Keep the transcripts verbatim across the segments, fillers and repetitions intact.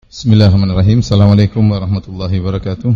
Bismillahirrahmanirrahim. Assalamualaikum warahmatullahi wabarakatuh.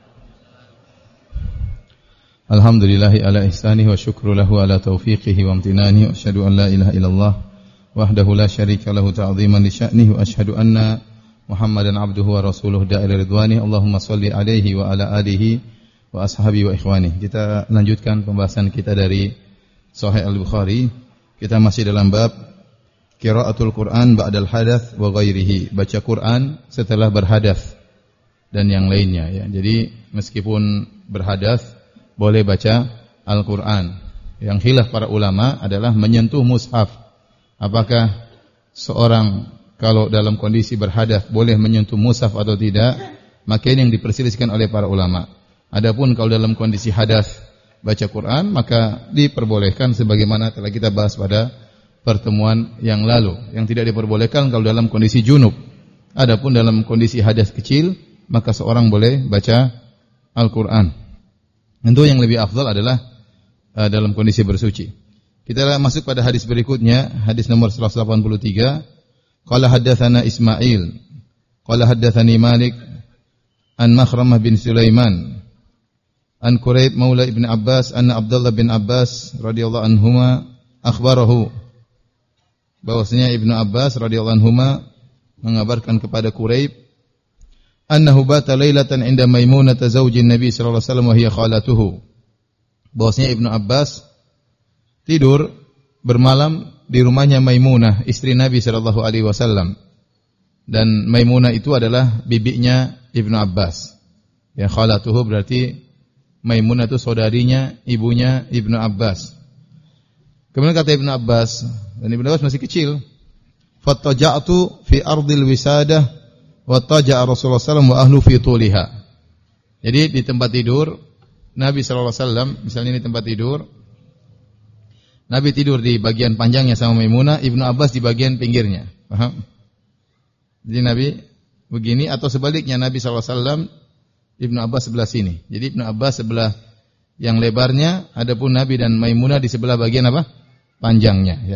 Alhamdulillahi ala ihsanihi wa syukru lahu ala taufiqihi wa amtinanihi wa asyhadu an la ilaha illallah wahdahu la syarika lahu ta'ziman li sya'nihi wa asyhadu anna Muhammadan abduhu wa rasuluhu da'ila ridwani. Allahumma salli alaihi wa ala alihi wa ashabi wa ikhwani. Kita lanjutkan pembahasan kita dari Sahih Al-Bukhari. Kita masih dalam bab qiraatul Quran ba'dal hadath wa ghairihi. Baca Quran setelah berhadath dan yang lainnya ya. Jadi meskipun berhadath boleh baca Al-Quran. Yang khilaf para ulama adalah menyentuh mushaf. Apakah seorang kalau dalam kondisi berhadath boleh menyentuh mushaf atau tidak? Maka ini yang diperselisihkan oleh para ulama. Adapun kalau dalam kondisi hadath baca Quran, maka diperbolehkan sebagaimana telah kita bahas pada pertemuan yang lalu. Yang tidak diperbolehkan kalau dalam kondisi junub. Adapun dalam kondisi hadath kecil, maka seorang boleh baca Al-Quran. Tentu yang lebih afdal adalah uh, dalam kondisi bersuci. Kita masuk pada hadis berikutnya, hadis nomor seratus delapan puluh tiga. Qala haddatsana Ismail, qala haddatsani Malik an Makhramah bin Sulaiman an Quraib maula Ibn Abbas anna Abdullah bin Abbas radhiyallahu anhuma akhbarahu, bahwasanya Ibnu Abbas radhiyallahu anhuma mengabarkan kepada Quraib annahu bata lailatan inda Maimunah zaujin Nabi sallallahu alaihi wasallam wa hiya khalatuhu, bahwasanya Ibnu Abbas tidur bermalam di rumahnya Maimunah, istri Nabi sallallahu alaihi wasallam. Dan Maimunah itu adalah bibinya Ibnu Abbas. Ya, khalatuhu berarti Maimunah itu saudarinya ibunya Ibnu Abbas. Kemudian kata Ibnu Abbas, dan Ibnu Abbas masih kecil, fattaja'tu fi ardil wisadah wa taja'a Rasulullah sallallahu alaihi wasallam wa ahlu fi tuliha. Jadi di tempat tidur Nabi sallallahu alaihi wasallam, misalnya ini tempat tidur, Nabi tidur di bagian panjangnya sama Maimunah, Ibnu Abbas di bagian pinggirnya. Paham? Jadi Nabi begini, atau sebaliknya Nabi sallallahu alaihi wasallam, Ibnu Abbas sebelah sini. Jadi Ibnu Abbas sebelah yang lebarnya, adapun Nabi dan Maimunah di sebelah bagian apa? Panjangnya, ya.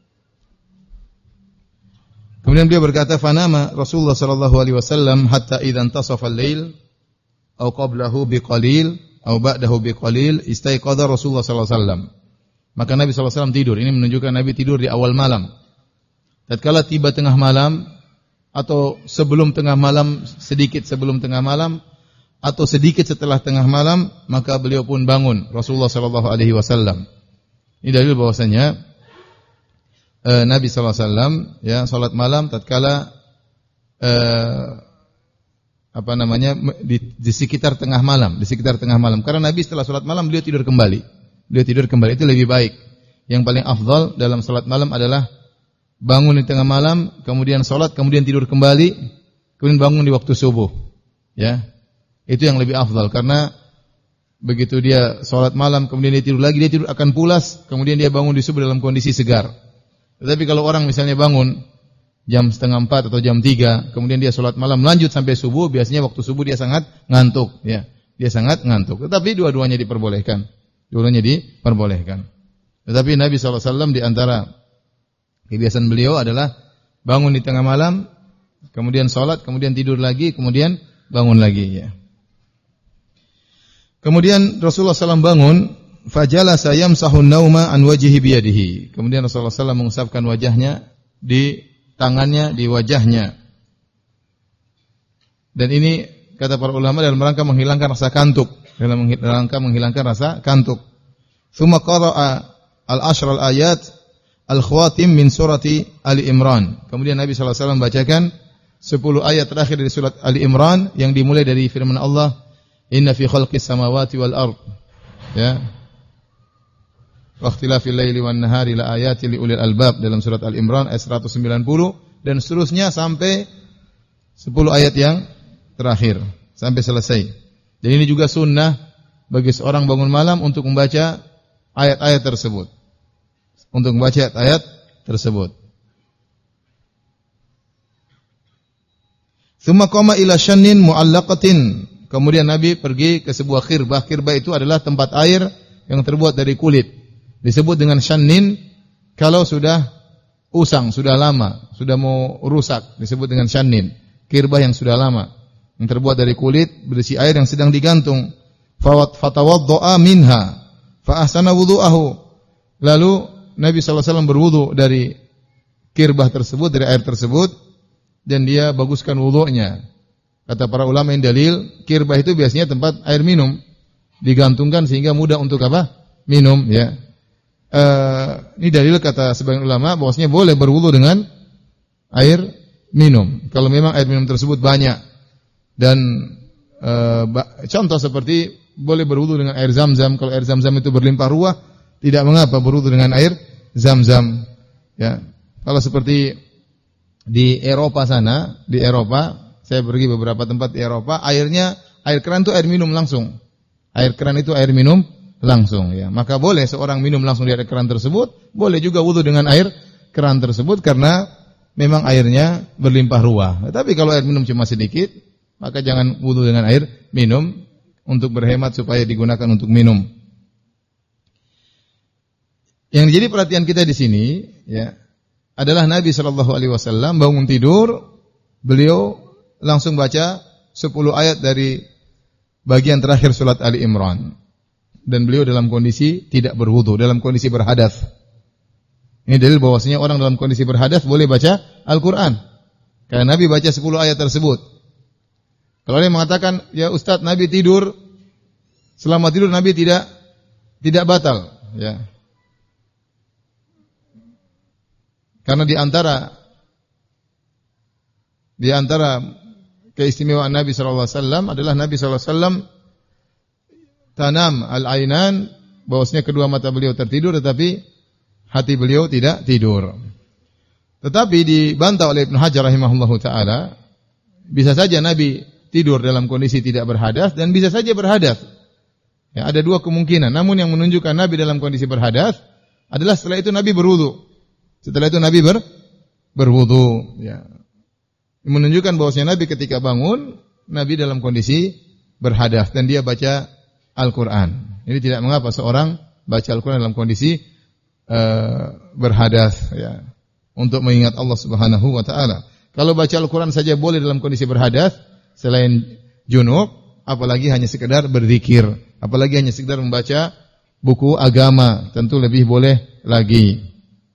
Kemudian beliau berkata, "Fanama Rasulullah sallallahu alaihi wasallam hatta idza intasafa al-lail aw qablahu biqalil aw ba'dahu biqalil istaiqadha Rasulullah sallallahu alaihi wasallam." Maka Nabi sallallahu alaihi wasallam tidur. Ini menunjukkan Nabi tidur di awal malam. Tatkala tiba tengah malam atau sebelum tengah malam, sedikit sebelum tengah malam atau sedikit setelah tengah malam, maka beliau pun bangun, Rasulullah sallallahu alaihi wasallam. Ini dalil bahwasanya eh, Nabi sallallahu alaihi wasallam ya salat malam tatkala eh, apa namanya di, di sekitar tengah malam, di sekitar tengah malam. Karena Nabi setelah salat malam beliau tidur kembali. Beliau tidur kembali, itu lebih baik. Yang paling afdal dalam salat malam adalah bangun di tengah malam, kemudian salat, kemudian tidur kembali, kemudian bangun di waktu subuh. Ya. Itu yang lebih afdal, karena begitu dia salat malam kemudian dia tidur lagi, dia tidur akan pulas, kemudian dia bangun di subuh dalam kondisi segar. Tetapi kalau orang misalnya bangun jam setengah empat atau jam tiga, kemudian dia salat malam lanjut sampai subuh, biasanya waktu subuh dia sangat ngantuk, ya. Dia sangat ngantuk. Tetapi dua-duanya diperbolehkan. Dua-duanya diperbolehkan. Tetapi Nabi sallallahu alaihi wasallam di antara kebiasaan beliau adalah bangun di tengah malam, kemudian salat, kemudian tidur lagi, kemudian bangun lagi, ya. Kemudian Rasulullah sallallahu alaihi wasallam bangun, fajalasa yamsahu an-nauma an wajhihi biyadihi. Kemudian Rasulullah sallallahu alaihi wasallam mengusapkan wajahnya di tangannya, di wajahnya. Dan ini kata para ulama dalam rangka menghilangkan rasa kantuk, dalam rangka menghilangkan rasa kantuk. Tsumma qara'a al-ashra al-ayat al-khawatim min surati Ali Imran. Kemudian Nabi sallallahu alaihi wasallam bacakan sepuluh ayat terakhir dari surat Ali Imran yang dimulai dari firman Allah, "Inna fi khalqis samawati wal ard." Ya. Wa ikhtilafil laili wan nahari la ayatin li ulil albab, dalam surat Al Imran ayat seratus sembilan puluh dan seterusnya sampai sepuluh ayat yang terakhir sampai selesai. Dan ini juga sunnah bagi seorang bangun malam untuk membaca ayat-ayat tersebut. Untuk membaca ayat-ayat tersebut. Tsumma qama ila shannin mu'allaqatin. Kemudian Nabi pergi ke sebuah khirbah. Khirbah itu adalah tempat air yang terbuat dari kulit. Disebut dengan shannin kalau sudah usang, sudah lama, sudah mau rusak, disebut dengan shannin. kirbah yang sudah lama, yang terbuat dari kulit berisi air yang sedang digantung. Fawat fatawaddoa minha fa ahsana wudu'ahu. Lalu Nabi sallallahu alaihi wasallam berwudu dari kirbah tersebut, dari air tersebut, dan dia baguskan wudunya. Kata para ulama yang dalil, kirbah itu biasanya tempat air minum, digantungkan sehingga mudah untuk apa? Minum, ya. Uh, ini dalil kata sebagian ulama bahwasanya boleh berwudu dengan air minum kalau memang air minum tersebut banyak. Dan uh, contoh seperti boleh berwudu dengan air Zam-Zam. Kalau air Zam-Zam itu berlimpah ruah, tidak mengapa berwudu dengan air Zam-Zam, ya. Kalau seperti di Eropa sana, di Eropa, saya pergi beberapa tempat di Eropa, airnya air keran itu air minum langsung. Air keran itu air minum langsung, ya. Maka boleh seorang minum langsung dari air keran tersebut, boleh juga wudu dengan air keran tersebut karena memang airnya berlimpah ruah. Tapi kalau air minum cuma sedikit, maka jangan wudu dengan air minum untuk berhemat supaya digunakan untuk minum. Yang jadi perhatian kita di sini, ya, adalah Nabi sallallahu alaihi wasallam bangun tidur, beliau langsung baca sepuluh ayat dari bagian terakhir surat Ali Imran. Dan beliau dalam kondisi tidak berwudu, dalam kondisi berhadas. Ini dalil bahwasanya orang dalam kondisi berhadas boleh baca Al-Quran. Karena Nabi baca sepuluh ayat tersebut. Kalau ada yang mengatakan, ya Ustaz, Nabi tidur, selama tidur Nabi tidak tidak batal, ya. Karena di antara di antara keistimewaan Nabi sallallahu alaihi wasallam adalah Nabi sallallahu alaihi wasallam tanam al-ainan, bahwasanya kedua mata beliau tertidur tetapi hati beliau tidak tidur. Tetapi dibantah oleh Ibnu Hajar rahimahullahu taala, bisa saja Nabi tidur dalam kondisi tidak berhadas dan bisa saja berhadas. Ya, ada dua kemungkinan. Namun yang menunjukkan Nabi dalam kondisi berhadas adalah setelah itu Nabi berwudu. Setelah itu Nabi ber, berwudu, ya. Menunjukkan bahwasanya Nabi ketika bangun, Nabi dalam kondisi berhadas dan dia baca Al-Quran. Jadi tidak mengapa seorang baca Al-Quran dalam kondisi uh, berhadas, ya, untuk mengingat Allah Subhanahu wa taala. Kalau baca Al-Quran saja boleh dalam kondisi berhadas, selain junub, apalagi hanya sekedar berzikir, apalagi hanya sekedar membaca buku agama, tentu lebih boleh lagi.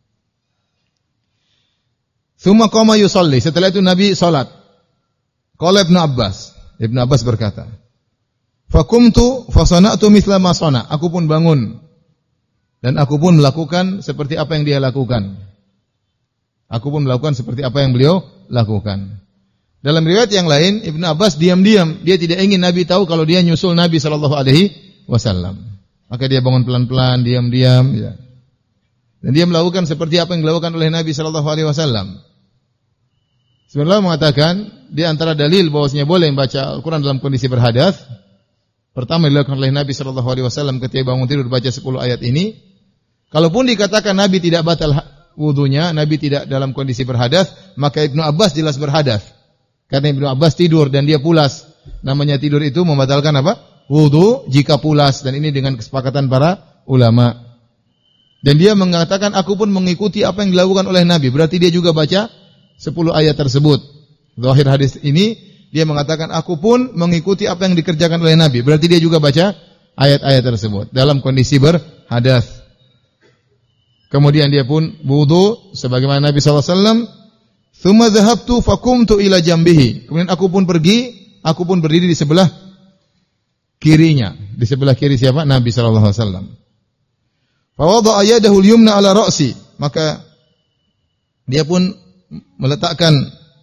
Tsumma qama yusalli, setelah itu Nabi salat. Qala Ibnu Abbas, Ibnu Abbas berkata, "Fakumtu fasana'tu mithla ma sana." Aku pun bangun dan aku pun melakukan seperti apa yang dia lakukan. Aku pun melakukan seperti apa yang beliau lakukan. Dalam riwayat yang lain, Ibnu Abbas diam-diam, dia tidak ingin Nabi tahu kalau dia nyusul Nabi sallallahu alaihi wasallam. Maka dia bangun pelan-pelan, diam-diam, ya. Dan dia melakukan seperti apa yang dilakukan oleh Nabi sallallahu alaihi wasallam. Sebenarnya mengatakan di antara dalil bahwasanya boleh membaca Al-Quran dalam kondisi berhadas. Pertama dilakukan oleh Nabi sallallahu alaihi wasallam ketika bangun tidur baca sepuluh ayat ini. Kalaupun dikatakan Nabi tidak batal wudunya, Nabi tidak dalam kondisi berhadas, maka Ibnu Abbas jelas berhadas. Karena Ibnu Abbas tidur dan dia pulas. Namanya tidur itu membatalkan apa? Wudu jika pulas, dan ini dengan kesepakatan para ulama. Dan dia mengatakan aku pun mengikuti apa yang dilakukan oleh Nabi. Berarti dia juga baca sepuluh ayat tersebut. Zahir hadis ini dia mengatakan aku pun mengikuti apa yang dikerjakan oleh Nabi. Berarti dia juga baca ayat-ayat tersebut dalam kondisi berhadas. Kemudian dia pun wudu sebagaimana Nabi sallallahu alaihi wasallam. Tsumma dhahabtu faqumtu ila jambihi. Kemudian aku pun pergi, aku pun berdiri di sebelah kirinya. Di sebelah kiri siapa? Nabi sallallahu alaihi wasallam. Fa wada'a yadahu al-yumna ala ra'si. Maka dia pun meletakkan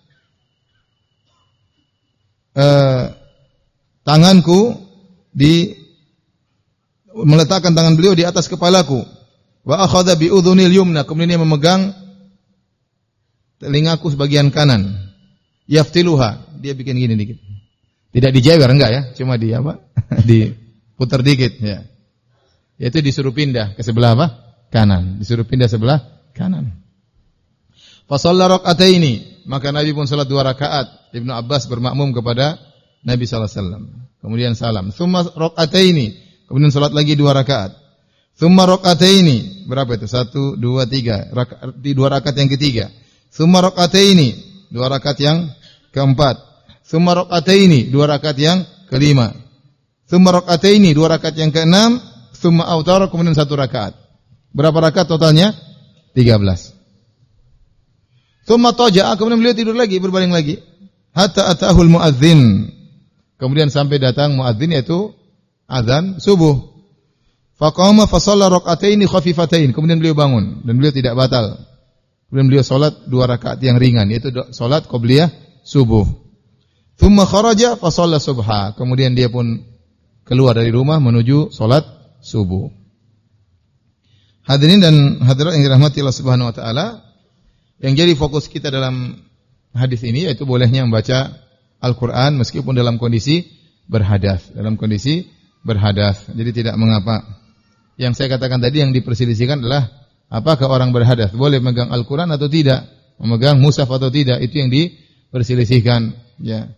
uh, tanganku di meletakkan tangan beliau di atas kepalaku. Wa akhadha bi udhunil yumna, kemudian dia memegang telingaku sebagian kanan. Yaftiluha, dia bikin gini dikit. Tidak dijewer, enggak ya, cuma di apa? Diputar dikit, ya. Yaitu disuruh pindah ke sebelah apa? Kanan. Disuruh pindah sebelah kanan. Fa shalla rak'ataini, maka Nabi pun salat dua rakaat. Ibnu Abbas bermakmum kepada Nabi sallallahu alaihi wasallam. Kemudian salam. Tsumma rak'ataini, kemudian salat lagi dua rakaat. Tsumma rak'ataini, berapa itu? Satu, dua, tiga. Rakaat, dua rakaat yang ketiga. Tsumma rak'ataini, dua rakaat yang keempat. Tsumma raka'ataini, dua rakaat yang kelima. Tsumma raka'ataini, dua rakaat yang keenam. Tsumma autara, kemudian satu rakaat. Berapa rakaat totalnya? tiga belas. Tsumma taja'a, kemudian beliau tidur lagi, berbaring lagi. Hatta atahul muadzin. Kemudian sampai datang muadzin, yaitu azan subuh. Faqama fa shalla raka'ataini khafifatain. Kemudian beliau bangun dan beliau tidak batal. Kemudian beliau salat dua rakaat yang ringan, yaitu salat qabliyah subuh. Tsumma kharaja fa shalla subha. Kemudian dia pun keluar dari rumah menuju salat subuh. Hadirin dan hadirat yang dirahmati Allah Subhanahu wa taala, yang jadi fokus kita dalam hadis ini yaitu bolehnya membaca Al-Qur'an meskipun dalam kondisi berhadas, dalam kondisi berhadas. Jadi tidak mengapa. Yang saya katakan tadi yang diperselisihkan adalah apakah orang berhadas boleh memegang Al-Qur'an atau tidak, memegang mushaf atau tidak, itu yang diperselisihkan, ya.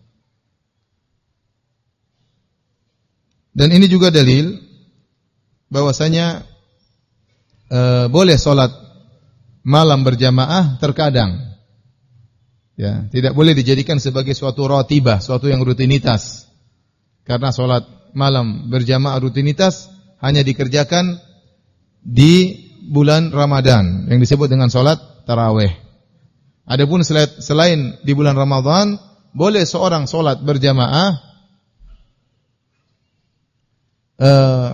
Dan ini juga dalil bahwasanya e, boleh salat malam berjamaah terkadang. Ya, tidak boleh dijadikan sebagai suatu ratibah, suatu yang rutinitas. Karena salat malam berjamaah rutinitas hanya dikerjakan di bulan Ramadan yang disebut dengan salat tarawih. Adapun selain di bulan Ramadan, boleh seorang salat berjamaah uh,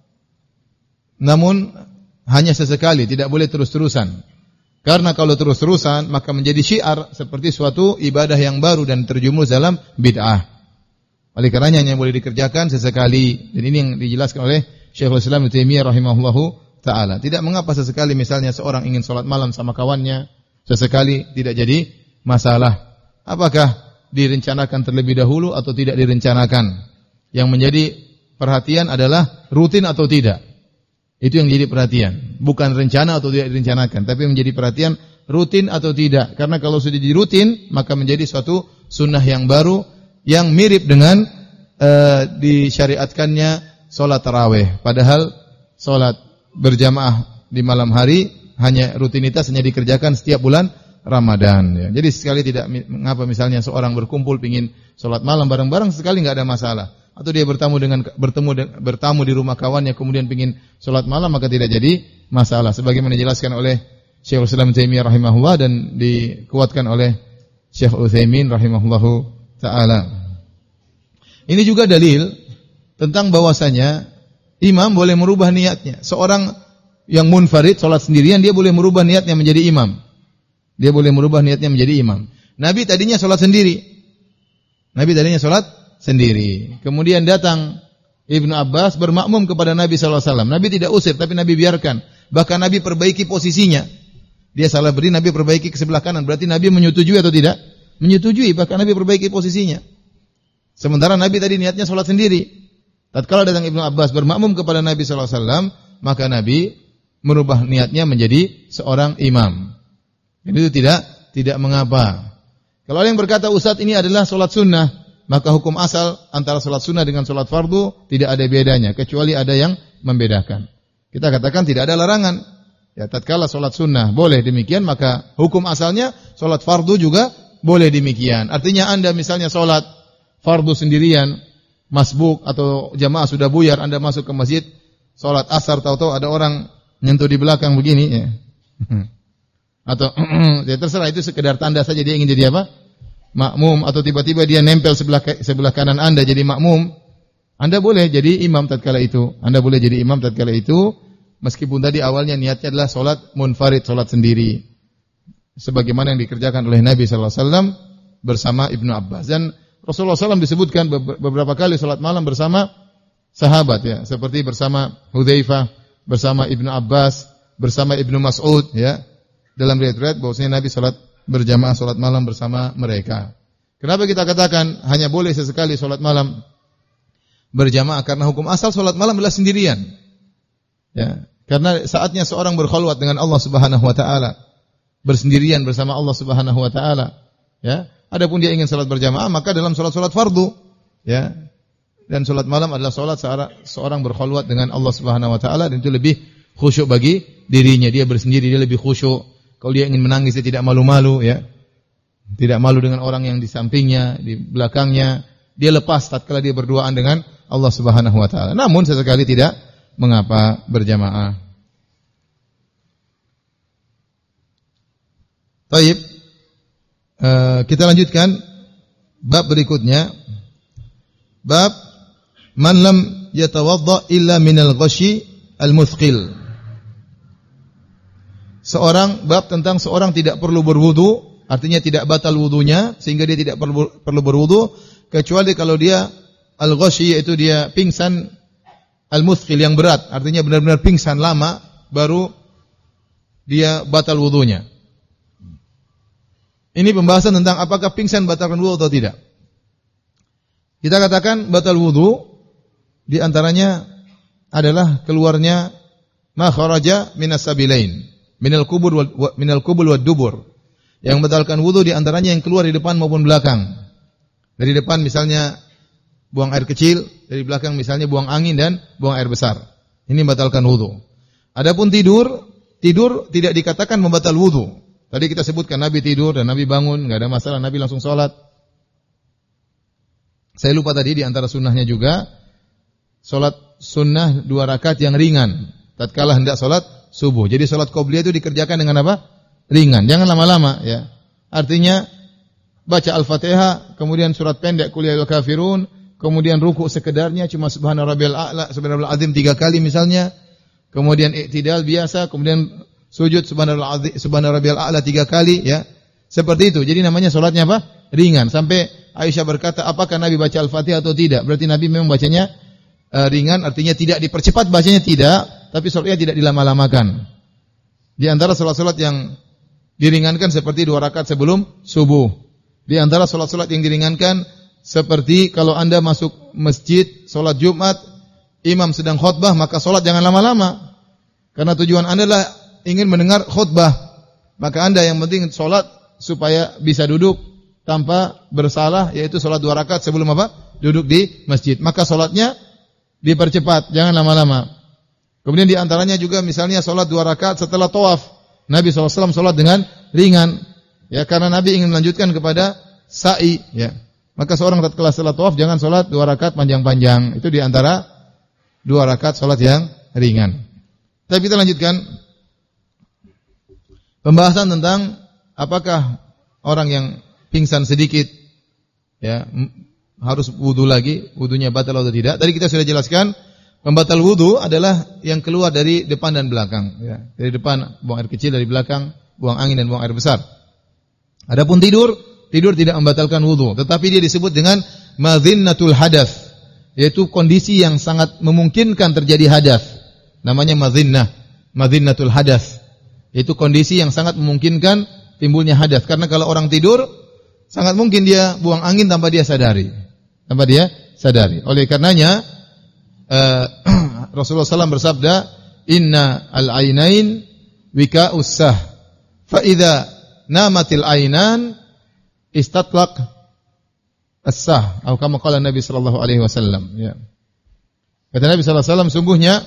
namun hanya sesekali, tidak boleh terus-terusan. Karena kalau terus-terusan maka menjadi syiar seperti suatu ibadah yang baru dan terjumus dalam bid'ah. Oleh karenanya hanya boleh dikerjakan sesekali. Dan ini yang dijelaskan oleh Syekhul Islam Ibnu Taimiyah rahimahullahu taala. Tidak mengapa sesekali misalnya seorang ingin salat malam sama kawannya, sesekali tidak jadi masalah. Apakah direncanakan terlebih dahulu atau tidak direncanakan? Yang menjadi perhatian adalah rutin atau tidak. Itu yang jadi perhatian. Bukan rencana atau tidak direncanakan, tapi menjadi perhatian rutin atau tidak. Karena kalau sudah jadi rutin, maka menjadi suatu sunnah yang baru yang mirip dengan uh, disyariatkannya salat tarawih. Padahal salat berjamaah di malam hari hanya rutinitas, hanya dikerjakan setiap bulan Ramadan. Ya. Jadi sekali tidak mengapa misalnya seorang berkumpul pingin salat malam bareng-bareng, sekali enggak ada masalah. Atau dia bertamu dengan bertemu bertamu di rumah kawannya kemudian pingin salat malam, maka tidak jadi masalah. Sebagaimana dijelaskan oleh Syekhul Islam Taimiyah rahimahullah dan dikuatkan oleh Syekh Utsaimin rahimahullahu taala. Ini juga dalil tentang bahwasanya imam boleh merubah niatnya. Seorang yang munfarid salat sendirian, dia boleh merubah niatnya menjadi imam. Dia boleh merubah niatnya menjadi imam. Nabi tadinya salat sendiri. Nabi tadinya salat sendiri. Kemudian datang Ibnu Abbas bermakmum kepada Nabi sallallahu alaihi wasallam. Nabi tidak usir, tapi Nabi biarkan. Bahkan Nabi perbaiki posisinya. Dia salah berdiri, Nabi perbaiki ke sebelah kanan. Berarti Nabi menyetujui atau tidak? Menyetujui, bahkan Nabi perbaiki posisinya. Sementara Nabi tadi niatnya salat sendiri. Tatkala datang Ibnu Abbas bermakmum kepada Nabi sallallahu alaihi wasallam, maka Nabi merubah niatnya menjadi seorang imam. Dan itu tidak tidak mengapa. Kalau ada yang berkata Ustaz ini adalah salat sunnah, maka hukum asal antara salat sunnah dengan salat fardu tidak ada bedanya, kecuali ada yang membedakan. Kita katakan tidak ada larangan. Ya, tatkala salat sunnah boleh demikian, maka hukum asalnya salat fardu juga boleh demikian. Artinya Anda misalnya salat fardu sendirian, masbuk atau jamaah sudah buyar, Anda masuk ke masjid, salat asar, tahu-tahu ada orang nyentuh di belakang begini, ya. Atau ya terserah, itu sekedar tanda saja dia ingin jadi apa? Makmum, atau tiba-tiba dia nempel sebelah sebelah kanan Anda jadi makmum. Anda boleh jadi imam tatkala itu. Anda boleh jadi imam tatkala itu meskipun tadi awalnya niatnya adalah salat munfarid, salat sendiri. Sebagaimana yang dikerjakan oleh Nabi sallallahu alaihi wasallam bersama Ibnu Abbas. Dan Rasulullah sallallahu alaihi wasallam disebutkan beberapa kali salat malam bersama sahabat, ya, seperti bersama Hudzaifah, bersama Ibnu Abbas, bersama Ibnu Mas'ud, ya. Dalam riwayat-riwayat bahwasanya Nabi salat berjamaah salat malam bersama mereka. Kenapa kita katakan hanya boleh sesekali salat malam berjamaah? Karena hukum asal salat malam adalah sendirian. Ya, karena saatnya seorang berkhulwat dengan Allah Subhanahu wa taala, bersendirian bersama Allah Subhanahu wa taala, ya. Adapun dia ingin salat berjamaah, maka dalam salat-salat fardu, ya. Dan salat malam adalah salat seorang berkhulwat dengan Allah Subhanahu wa taala, dan itu lebih khusyuk bagi dirinya. Dia bersendiri, dia lebih khusyuk. Kalau dia ingin menangis dia tidak malu-malu, ya. tidak malu dengan orang yang di sampingnya, di belakangnya. Dia lepas tatkala dia berduaan dengan Allah Subhanahu wa taala. Namun sesekali tidak mengapa berjamaah. Baik. Uh, kita lanjutkan bab berikutnya. Bab man lam yatawadda illa minal ghashi al-muthqil. Seorang bab tentang seorang tidak perlu berwudu, artinya tidak batal wudunya sehingga dia tidak perlu perlu berwudu kecuali kalau dia al-ghashi, yaitu dia pingsan al-muthqil yang berat, artinya benar-benar pingsan lama baru dia batal wudunya. Ini pembahasan tentang apakah pingsan batalkan wudu atau tidak. Kita katakan batal wudu di antaranya adalah keluarnya ma kharaja minas sabilain, minal kubur wal minal kubul wad dubur. Yang membatalkan wudu di antaranya yang keluar di depan maupun belakang. Dari depan misalnya buang air kecil, dari belakang misalnya buang angin dan buang air besar. Ini membatalkan wudu. Adapun tidur, tidur tidak dikatakan membatal wudu. Tadi kita sebutkan Nabi tidur dan Nabi bangun, enggak ada masalah, Nabi langsung salat. Saya lupa tadi di antara sunnahnya juga salat sunnah dua rakaat yang ringan tatkala hendak salat subuh. Jadi salat qobliyah itu dikerjakan dengan apa? Ringan, jangan lama-lama ya. Artinya baca Al-Fatihah, kemudian surat pendek Qul ya ayyuhal kafirun, kemudian ruku sekedarnya cuma subhana rabbiyal a'la, subhanal azim tiga kali misalnya. Kemudian i'tidal biasa, kemudian sujud subhanal azim, subhana rabbiyal a'la tiga kali ya. Seperti itu. Jadi namanya salatnya apa? Ringan. Sampai Aisyah berkata, apakah Nabi baca Al-Fatihah atau tidak? Berarti Nabi memang bacanya uh, ringan, artinya tidak dipercepat bacanya tidak, tapi salatnya tidak dilama-lamakan. Di antara salat-salat yang diringankan seperti dua rakaat sebelum subuh. Di antara salat-salat yang diringankan seperti kalau Anda masuk masjid salat Jumat, imam sedang khutbah, maka salat jangan lama-lama. Karena tujuan Anda adalah ingin mendengar khutbah. Maka Anda yang penting salat supaya bisa duduk tanpa bersalah, yaitu salat dua rakaat sebelum apa? Duduk di masjid. Maka salatnya dipercepat, jangan lama-lama. Kemudian di antaranya juga misalnya salat dua rakaat setelah tawaf. Nabi shallallahu alaihi wasallam salat dengan ringan. Ya, karena Nabi ingin melanjutkan kepada sa'i, ya. Maka seorang tatkala salat tawaf jangan salat dua rakaat panjang-panjang. Itu di antara dua rakaat salat yang ringan. Tapi kita lanjutkan pembahasan tentang apakah orang yang pingsan sedikit ya harus wudu lagi, wudunya batal atau tidak. Tadi kita sudah jelaskan pembatal wudu adalah yang keluar dari depan dan belakang ya. Dari depan buang air kecil, dari belakang buang angin dan buang air besar. Adapun tidur, tidur tidak membatalkan wudu, tetapi dia disebut dengan madhinnatul hadath, yaitu kondisi yang sangat memungkinkan terjadi hadath. Namanya madhinnah, madhinnatul hadath. Itu kondisi yang sangat memungkinkan timbulnya hadath. Karena kalau orang tidur sangat mungkin dia buang angin tanpa dia sadari. Tanpa dia sadari. Oleh karenanya uh, Rasulullah shallallahu alaihi wasallam bersabda, "Inna al-ainain wika'us sah. Fa idza namatil ainan istatlaq as-sah." Atau kama qala Nabi sallallahu alaihi wasallam, ya. Kata Nabi sallallahu alaihi wasallam, sungguhnya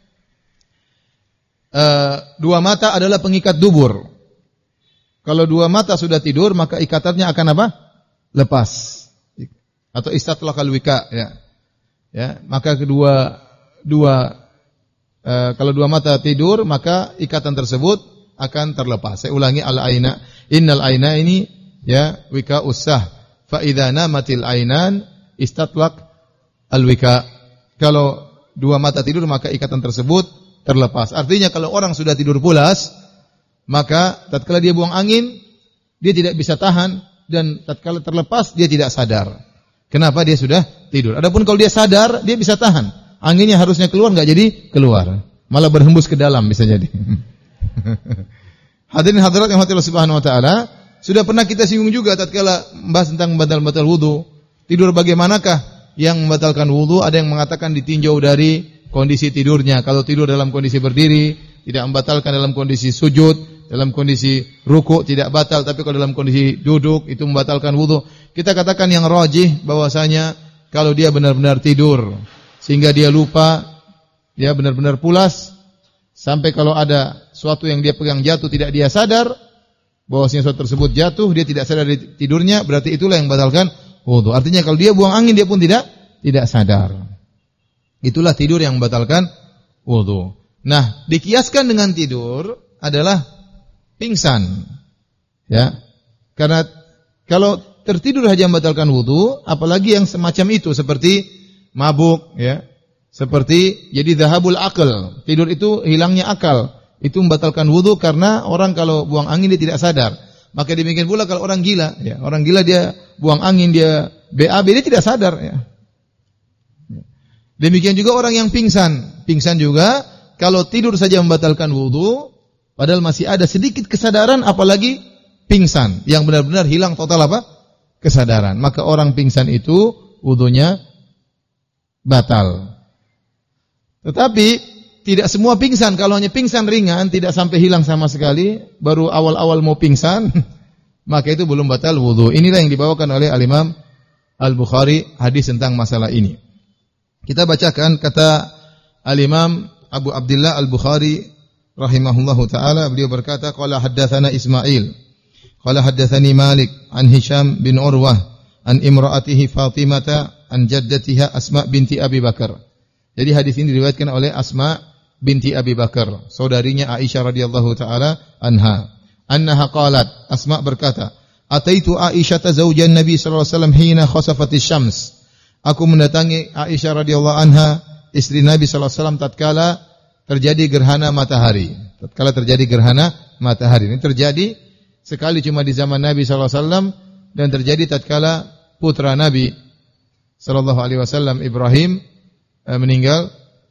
uh, dua mata adalah pengikat dubur. Kalau dua mata sudah tidur, maka ikatannya akan apa? Lepas. Atau istatlaqal wika, ya. Ya, maka kedua dua uh, kalau dua mata tidur, maka ikatan tersebut akan terlepas. Saya ulangi, al-aina, innal aina ini ya wika usah. Fa idza namatil ainan istatlaq al-wika. Kalau dua mata tidur, maka ikatan tersebut terlepas. Artinya kalau orang sudah tidur pulas, maka tatkala dia buang angin, dia tidak bisa tahan, dan tatkala terlepas dia tidak sadar. Kenapa? Dia sudah tidur. Adapun kalau dia sadar, dia bisa tahan. Anginnya harusnya keluar, enggak jadi keluar. Malah berhembus ke dalam bisa jadi. Hadirin hadirat yang dirahmati Allah Subhanahu wa taala, sudah pernah kita singgung juga tatkala membahas tentang batal-batal wudu. Tidur bagaimanakah yang membatalkan wudu? Ada yang mengatakan ditinjau dari kondisi tidurnya. Kalau tidur dalam kondisi berdiri, tidak membatalkan. Dalam kondisi sujud, dalam kondisi ruku tidak batal, tapi kalau dalam kondisi duduk itu membatalkan wudu. Kita katakan yang rajih bahwasanya kalau dia benar-benar tidur sehingga dia lupa, dia benar-benar pulas sampai kalau ada suatu yang dia pegang jatuh tidak dia sadar, bahwasanya sesuatu tersebut jatuh, dia tidak sadar dari tidurnya, berarti itulah yang membatalkan wudu. Artinya kalau dia buang angin dia pun tidak tidak sadar. Itulah tidur yang membatalkan wudu. Nah, dikiaskan dengan tidur adalah pingsan. Ya. Karena kalau tertidur saja membatalkan wudu, apalagi yang semacam itu seperti mabuk, ya. Seperti jadi dhahabul akal. Tidur itu hilangnya akal. Itu membatalkan wudu karena orang kalau buang angin dia tidak sadar. Maka demikian pula kalau orang gila, ya. Orang gila dia buang angin, dia B A B, dia tidak sadar, ya. Demikian juga orang yang pingsan. Pingsan juga kalau tidur saja membatalkan wudu, padahal masih ada sedikit kesadaran, apalagi pingsan yang benar-benar hilang total apa? Kesadaran. Maka orang pingsan itu wudunya batal. Tetapi tidak semua pingsan. Kalau hanya pingsan ringan, tidak sampai hilang sama sekali, baru awal-awal mau pingsan, maka itu belum batal wudu. Inilah yang dibawakan oleh Al-Imam Al-Bukhari, hadis tentang masalah ini. Kita bacakan kata Al-Imam Abu Abdullah Al-Bukhari rahimahullahu taala, beliau berkata, qala haddatsana Ismail, qala haddatsani Malik an Hisham bin Urwah an imra'atihi Fatimah an jaddatiha Asma binti Abi Bakar. Jadi hadis ini diriwayatkan oleh Asma binti Abi Bakar, saudarinya Aisyah radhiyallahu taala anha. Annaha qalat, Asma berkata, ataitu Aisyah zaujan Nabi sallallahu alaihi wasallam hina khasafatis syams. Aku mendatangi Aisyah radhiyallahu anha, istri Nabi sallallahu alaihi wasallam tatkala terjadi gerhana matahari. Tatkala terjadi gerhana matahari. Ini terjadi sekali cuma di zaman Nabi sallallahu alaihi wasallam dan terjadi tatkala putra Nabi sallallahu alaihi wasallam Ibrahim eh, meninggal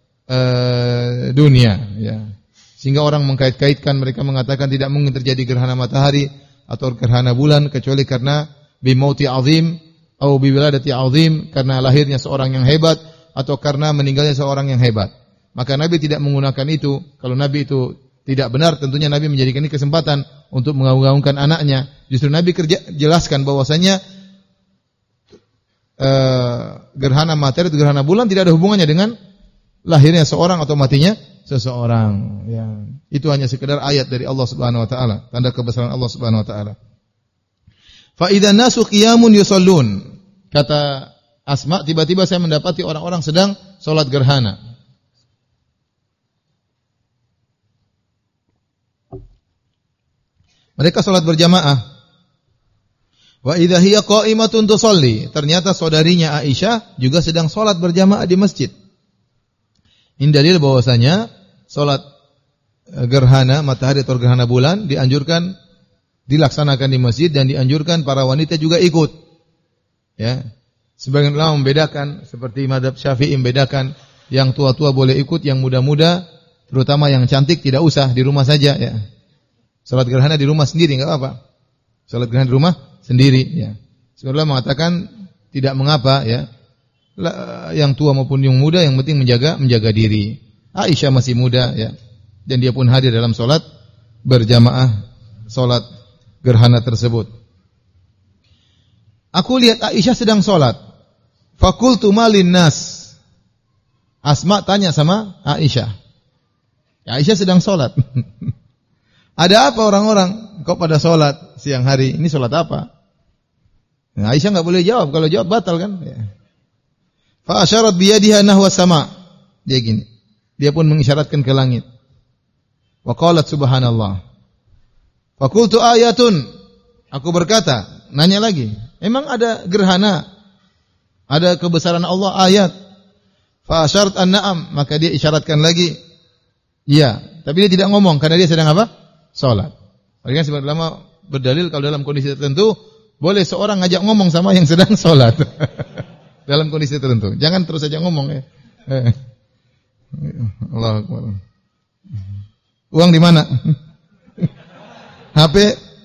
eh, dunia, ya. Sehingga orang mengkait-kaitkan, mereka mengatakan tidak mungkin terjadi gerhana matahari atau gerhana bulan kecuali karena bimauti azim atau biwiladati azim, karena lahirnya seorang yang hebat atau karena meninggalnya seorang yang hebat. Maka Nabi tidak menggunakan itu. Kalau Nabi itu tidak benar, tentunya Nabi menjadikan ini kesempatan untuk mengagung-agungkan anaknya. Justru Nabi kerja, jelaskan bahwasanya uh, gerhana matahari atau gerhana bulan tidak ada hubungannya dengan lahirnya seorang atau matinya seseorang. Ya. Itu hanya sekedar ayat dari Allah Subhanahu Wa Taala, tanda kebesaran Allah Subhanahu Wa Taala. Fa idzan nasu qiyamun yusallun. Kata Asma, tiba-tiba saya mendapati orang-orang sedang salat gerhana. Mereka salat berjamaah. Wa idza hiya qa'imatun tusalli. Ternyata saudarinya Aisyah juga sedang salat berjamaah di masjid. Ini dalil bahwasanya salat gerhana matahari atau gerhana bulan dianjurkan dilaksanakan di masjid dan dianjurkan para wanita juga ikut. Ya. Sebagian ulama membedakan, seperti mazhab Syafi'i membedakan, yang tua-tua boleh ikut, yang muda-muda, terutama yang cantik tidak usah, di rumah saja, ya. Salat gerhana di rumah sendiri enggak apa-apa. Salat gerhana di rumah sendiri, ya. Sebagian ulama mengatakan tidak mengapa, ya. Yang tua maupun yang muda, yang penting menjaga menjaga diri. Aisyah masih muda, ya. Dan dia pun hadir dalam salat berjamaah salat gerhana tersebut. Aku lihat Aisyah sedang salat. Fakultu malin nas. Asma tanya sama Aisyah. Aisyah sedang salat. Ada apa orang-orang? Kok pada salat siang hari? Ini salat apa? Nah, Aisyah enggak boleh jawab. Kalau jawab batal kan? Ya. Fa asyarat bi yadiha nahwa sama. Dia gini. Dia pun mengisyaratkan ke langit. Wa qalat subhanallah. Fakultu ayatun. Aku berkata, nanya lagi, emang ada gerhana? Ada kebesaran Allah ayat? Fa asyarat an-na'am, maka dia isyaratkan lagi. Iya, tapi dia tidak ngomong karena dia sedang apa? Salat. Mereka sebagian ulama berdalil kalau dalam kondisi tertentu boleh seorang ngajak ngomong sama yang sedang salat. Dalam kondisi tertentu. Jangan terus saja ngomong, ya. Allahu Akbar. Uang di mana? H P?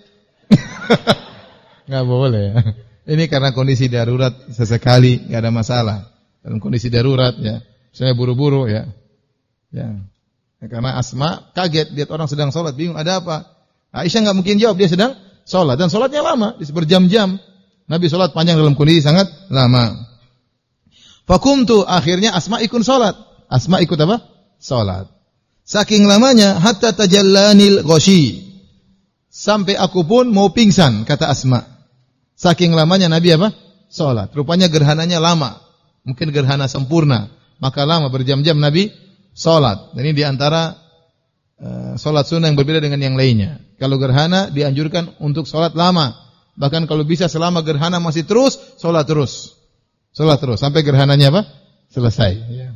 Nggak boleh. Ini karena kondisi darurat sesekali, nggak ada masalah. Dalam kondisi darurat, ya. Saya buru-buru, ya. Ya. Karena Asma kaget lihat orang sedang sholat, bingung ada apa. Aisyah nggak mungkin jawab, dia sedang sholat dan sholatnya lama, berjam-jam. Nabi sholat panjang dalam kondisi sangat lama. Fakumtu, akhirnya Asma ikut sholat. Asma ikut apa? Sholat. Saking lamanya hatta tajallanil ghashi. sampai aku pun mau pingsan, kata Asma. Saking lamanya Nabi apa? Salat. Rupanya gerhananya lama. Mungkin gerhana sempurna. Maka lama berjam-jam Nabi salat. Dan ini diantara uh, salat sunnah yang berbeda dengan yang lainnya. Kalau gerhana dianjurkan untuk salat lama. Bahkan kalau bisa selama gerhana masih terus, salat terus. Salat terus sampai gerhananya apa? Selesai. Ya.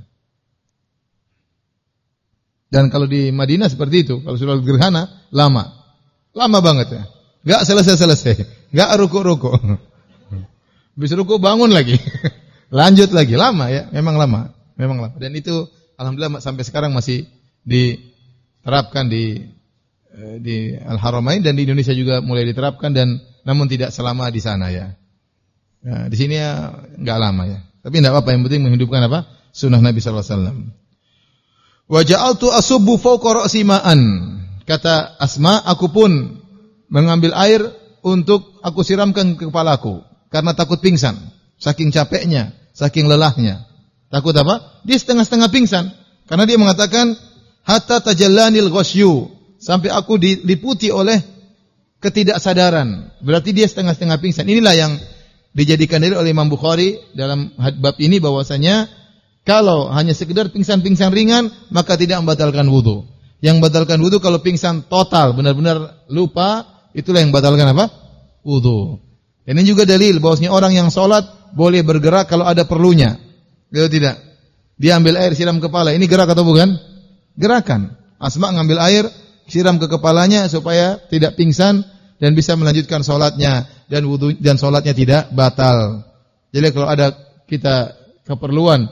Dan kalau di Madinah seperti itu, kalau sudah gerhana lama. Lama banget ya. Enggak selesai-selesai. Enggak ruku-ruku. Habis ruku bangun lagi. Lanjut lagi. Lama ya, memang lama. Memang lama. Dan itu alhamdulillah sampai sekarang masih diterapkan di di Al-Haramain dan di Indonesia juga mulai diterapkan dan namun tidak selama di sana ya. Nah, di sini ya enggak lama ya. Tapi enggak apa-apa, yang penting menghidupkan apa? Sunnah Nabi sallallahu alaihi wasallam. Wa ja'altu asubbu fawqa ra'si ma'an. Kata Asma, aku pun mengambil air untuk aku siramkan ke kepalaku karena takut pingsan, saking capeknya, saking lelahnya. Takut apa? Dia setengah-setengah pingsan karena dia mengatakan hatta tajallanil ghasyu, sampai aku diliputi oleh ketidaksadaran. Berarti dia setengah-setengah pingsan. Inilah yang dijadikan dalil oleh Imam Bukhari dalam bab ini bahwasanya kalau hanya sekedar pingsan-pingsan ringan maka tidak membatalkan wudu. Yang membatalkan wudu kalau pingsan total, benar-benar lupa, itulah yang membatalkan apa? Wudu. Dan ini juga dalil bahwasanya orang yang sholat boleh bergerak kalau ada perlunya. Kalau tidak, dia ambil air siram kepala. Ini gerak atau bukan? Gerakan. Asma ngambil air siram ke kepalanya supaya tidak pingsan dan bisa melanjutkan sholatnya dan wudu dan sholatnya tidak batal. Jadi kalau ada kita keperluan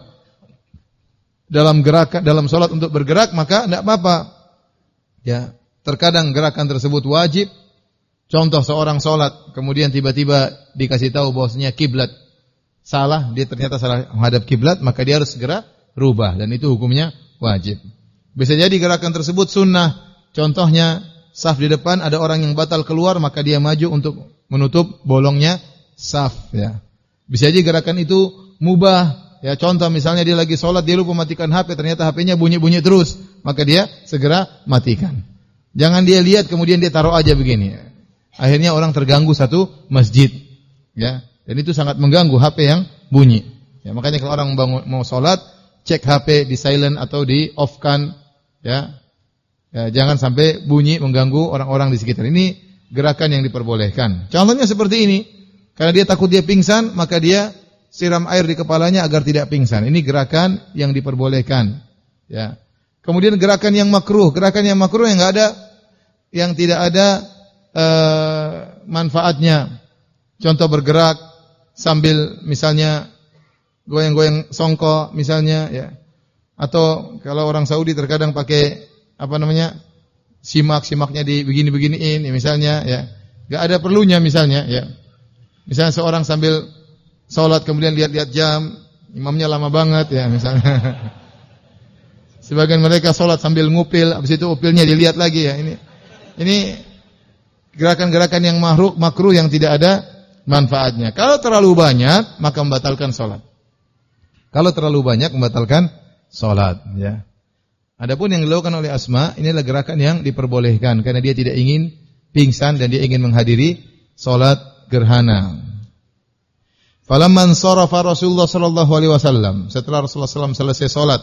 dalam gerakan dalam sholat untuk bergerak maka tidak apa-apa. Ya, terkadang gerakan tersebut wajib. Contoh seorang sholat kemudian tiba-tiba dikasih tahu bahwasanya kiblat salah, dia ternyata salah menghadap kiblat, maka dia harus segera rubah dan itu hukumnya wajib. Bisa jadi gerakan tersebut sunnah. Contohnya saf di depan ada orang yang batal keluar maka dia maju untuk menutup bolongnya saf ya. Bisa jadi gerakan itu mubah. Ya, contoh misalnya dia lagi sholat, dia lupa matikan H P, ternyata H P-nya bunyi-bunyi terus, maka dia segera matikan. Jangan dia lihat kemudian dia taruh aja begini. Akhirnya orang terganggu satu masjid. Ya, dan itu sangat mengganggu H P yang bunyi. Ya, makanya kalau orang bangun, mau sholat, cek H P di silent atau di off-kan. Ya, ya, jangan sampai bunyi mengganggu orang-orang di sekitar. Ini gerakan yang diperbolehkan. Contohnya seperti ini. Karena dia takut dia pingsan, maka dia siram air di kepalanya agar tidak pingsan. Ini gerakan yang diperbolehkan. Ya. Kemudian gerakan yang makruh, gerakan yang makruh yang enggak ada, yang tidak ada uh, manfaatnya. Contoh bergerak sambil misalnya goyang-goyang songkok misalnya, ya. Atau kalau orang Saudi terkadang pakai apa namanya simak, simaknya di begini-beginiin, ya, misalnya, ya. Enggak ada perlunya misalnya, ya. Misalnya seorang sambil salat kemudian lihat-lihat jam, imamnya lama banget ya misalnya. Sebagian mereka salat sambil ngupil, habis itu upilnya dilihat lagi ya. Ini ini gerakan-gerakan yang makruh, makruh yang tidak ada manfaatnya. Kalau terlalu banyak maka membatalkan salat. Kalau terlalu banyak membatalkan salat ya. Adapun yang dilakukan oleh Asma, inilah gerakan yang diperbolehkan karena dia tidak ingin pingsan dan dia ingin menghadiri salat gerhana. Falamman sarafa Rasulullah sallallahu alaihi wasallam, setelah Rasulullah sallallahu alaihi wasallam selesai salat,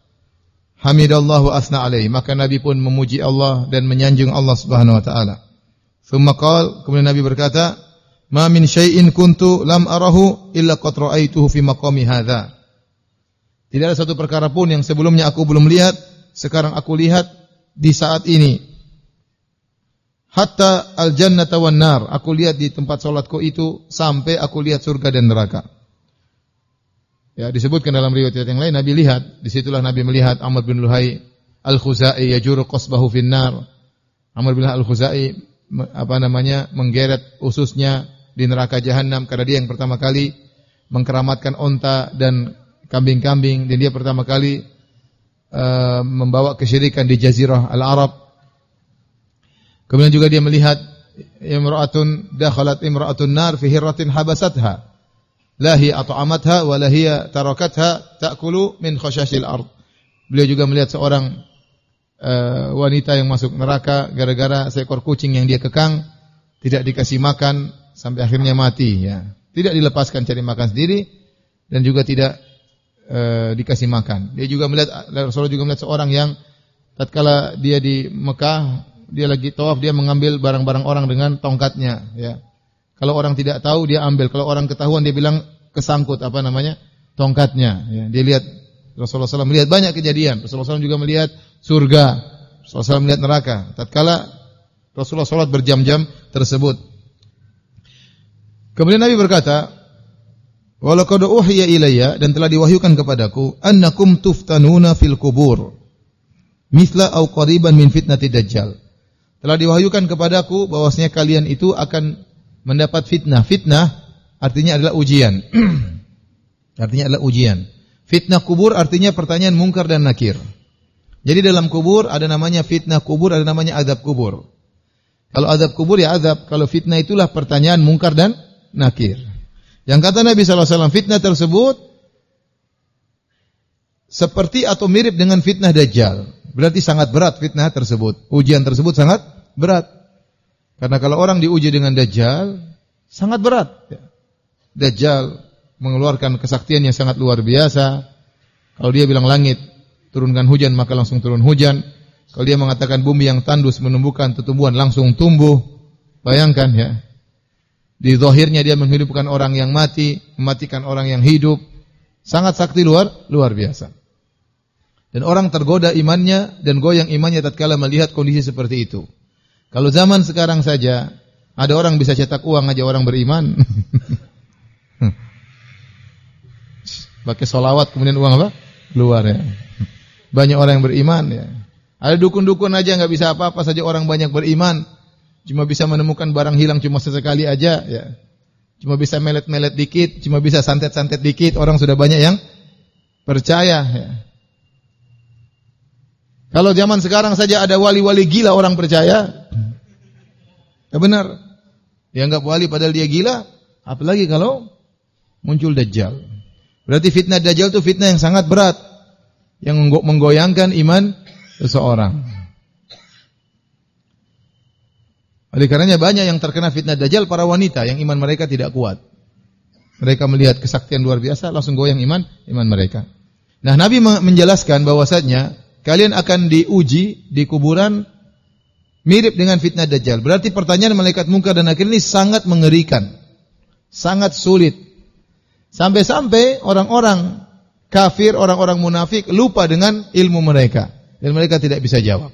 hamidallahu asna alaihi, maka Nabi pun memuji Allah dan menyanjung Allah Subhanahu wa taala. Tsumma qala, kemudian Nabi berkata, "Ma min syai'in kuntu lam arahu illa qad ra'aituhu fi maqami hadza." Tidak ada satu perkara pun yang sebelumnya aku belum lihat, sekarang aku lihat di saat ini. Hatta al-jannata wan nar, aku lihat di tempat salatku itu sampai aku lihat surga dan neraka. Ya, disebutkan dalam riwayat yang lain Nabi lihat, disitulah Nabi melihat Amr bin Luhai al-Khuzai yajuru qasbahu fin nar. Amr bin Luhai al-Khuzai apa namanya menggeret ususnya di neraka jahanam karena dia yang pertama kali mengkeramatkan onta dan kambing-kambing dan dia pertama kali uh, membawa kesyirikan di jazirah al-Arab. Kemudian juga dia melihat imra'atun dakhalat imra'atun nar fi hirratin habasatha la hiya at'amatha wa la hiya tarakatha ta'kulu min khashashil ard. Beliau juga melihat seorang uh, wanita yang masuk neraka gara-gara seekor kucing yang dia kekang, tidak dikasih makan sampai akhirnya mati ya. Tidak dilepaskan cari makan sendiri dan juga tidak uh, dikasih makan. Dia juga melihat Rasulullah juga melihat seorang yang tatkala dia di Mekah, dia lagi tawaf, dia mengambil barang-barang orang dengan tongkatnya ya. Kalau orang tidak tahu dia ambil, kalau orang ketahuan dia bilang kesangkut apa namanya? Tongkatnya ya. Dia lihat Rasulullah shallallahu alaihi wasallam melihat banyak kejadian. Rasulullah shallallahu alaihi wasallam juga melihat surga. Rasulullah shallallahu alaihi wasallam melihat neraka. Tatkala Rasulullah salat berjam-jam tersebut. Kemudian Nabi berkata, "Wa laqad uhiya ilayya," dan telah diwahyukan kepadaku, "annakum tuftanuna fil kubur mithla aw qariban min fitnati dajjal." Telah diwahyukan kepadaku bahwasanya kalian itu akan mendapat fitnah. Fitnah artinya adalah ujian. Artinya adalah ujian. Fitnah kubur artinya pertanyaan mungkar dan nakir. Jadi dalam kubur ada namanya fitnah kubur, ada namanya azab kubur. Kalau azab kubur ya azab, kalau fitnah itulah pertanyaan mungkar dan nakir. Yang kata Nabi sallallahu alaihi wasallam, fitnah tersebut seperti atau mirip dengan fitnah Dajjal. Berarti sangat berat fitnah tersebut. Ujian tersebut sangat berat. Karena kalau orang diuji dengan Dajjal, sangat berat. Dajjal mengeluarkan kesaktian yang sangat luar biasa. Kalau dia bilang langit turunkan hujan, maka langsung turun hujan. Kalau dia mengatakan bumi yang tandus menumbuhkan tumbuhan, langsung tumbuh. Bayangkan ya. Di zahirnya dia menghidupkan orang yang mati, mematikan orang yang hidup. Sangat sakti luar luar biasa. Dan orang tergoda imannya dan goyang imannya tatkala melihat kondisi seperti itu. Kalau zaman sekarang saja ada orang bisa cetak uang aja orang beriman. Pakai solawat kemudian uang apa? Keluar ya. Banyak orang yang beriman ya. Ada dukun-dukun aja nggak bisa apa-apa saja orang banyak beriman. Cuma bisa menemukan barang hilang cuma sesekali aja ya. Cuma bisa melet-melet dikit, cuma bisa santet-santet dikit, orang sudah banyak yang percaya ya. Kalau zaman sekarang saja ada wali-wali gila orang percaya. Ya benar. Dianggap wali padahal dia gila, apalagi kalau muncul Dajjal. Berarti fitnah Dajjal itu fitnah yang sangat berat, yang menggoyangkan iman seseorang. Oleh karenanya banyak yang terkena fitnah Dajjal para wanita yang iman mereka tidak kuat. Mereka melihat kesaktian luar biasa langsung goyang iman iman mereka. Nah, Nabi menjelaskan bahwasanya kalian akan diuji di kuburan mirip dengan fitnah Dajjal. Berarti pertanyaan malaikat munkar dan nakir ini sangat mengerikan. Sangat sulit. Sampai-sampai orang-orang kafir, orang-orang munafik lupa dengan ilmu mereka dan mereka tidak bisa jawab.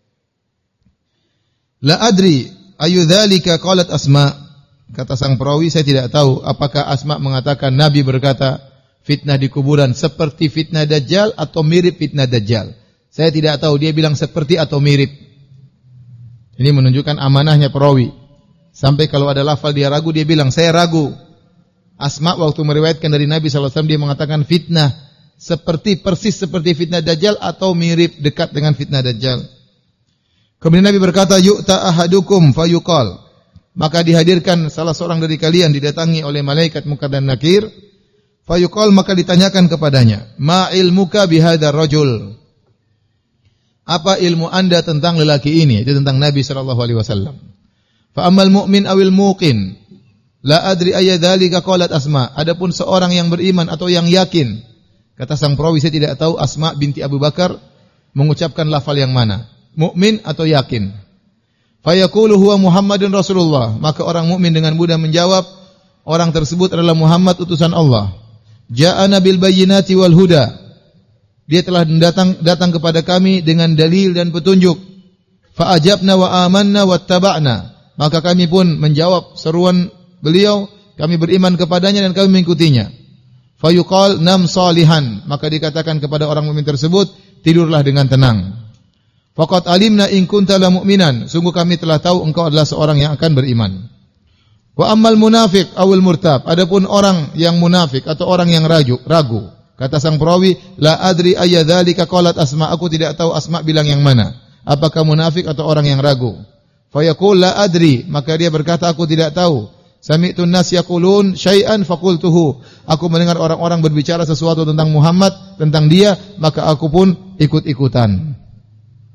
La adri ayu dzalika qalat Asma. Kata sang perawi, saya tidak tahu apakah Asma mengatakan Nabi berkata fitnah di kuburan seperti fitnah Dajjal atau mirip fitnah Dajjal. Saya tidak tahu, dia bilang seperti atau mirip. Ini menunjukkan amanahnya perawi. Sampai kalau ada lafal dia ragu, dia bilang saya ragu. Asma waktu meriwayatkan dari Nabi sallallahu alaihi wasallam dia mengatakan fitnah seperti persis seperti fitnah Dajjal atau mirip dekat dengan fitnah Dajjal. Kemudian Nabi berkata, yu'ta ahadukum fayuqal. Maka dihadirkan salah seorang dari kalian didatangi oleh malaikat munkar dan nakir. Fayuqal, maka ditanyakan kepadanya, ma ilmuka bihadzal rajul? Apa ilmu Anda tentang lelaki ini? Itu tentang Nabi sallallahu alaihi wasallam. Fa ammal mu'min awil muqin la adri ayya dzalika qalat Asma. Adapun seorang yang beriman atau yang yakin, kata sang perawi, saya tidak tahu Asma binti Abu Bakar mengucapkan lafal yang mana, mukmin atau yakin. Fa yaqulu huwa Muhammadun Rasulullah. Maka orang mukmin dengan mudah menjawab, orang tersebut adalah Muhammad utusan Allah. Ja'ana bil bayyinati wal huda. Dia telah datang datang kepada kami dengan dalil dan petunjuk. Fa ajabna wa amanna wattaba'na. Maka kami pun menjawab seruan beliau, kami beriman kepadanya dan kami mengikutinya. Fa yuqal nam salihan. Maka dikatakan kepada orang mukmin tersebut, tidurlah dengan tenang. Faqad alimna in kunta la mu'minan. Sungguh kami telah tahu engkau adalah seorang yang akan beriman. Wa ammal munafiq awil murtab. Adapun orang yang munafik atau orang yang ragu, ragu. Kata sang perawi, la adri ayya dzalika qalat Asma. Aku tidak tahu Asma bilang yang mana. Apakah munafik atau orang yang ragu? Fa yaqul la adri. Maka dia berkata, aku tidak tahu. Sami'tun nas yaqulun syai'an faqultuhu. Aku mendengar orang-orang berbicara sesuatu tentang Muhammad, tentang dia, maka aku pun ikut-ikutan.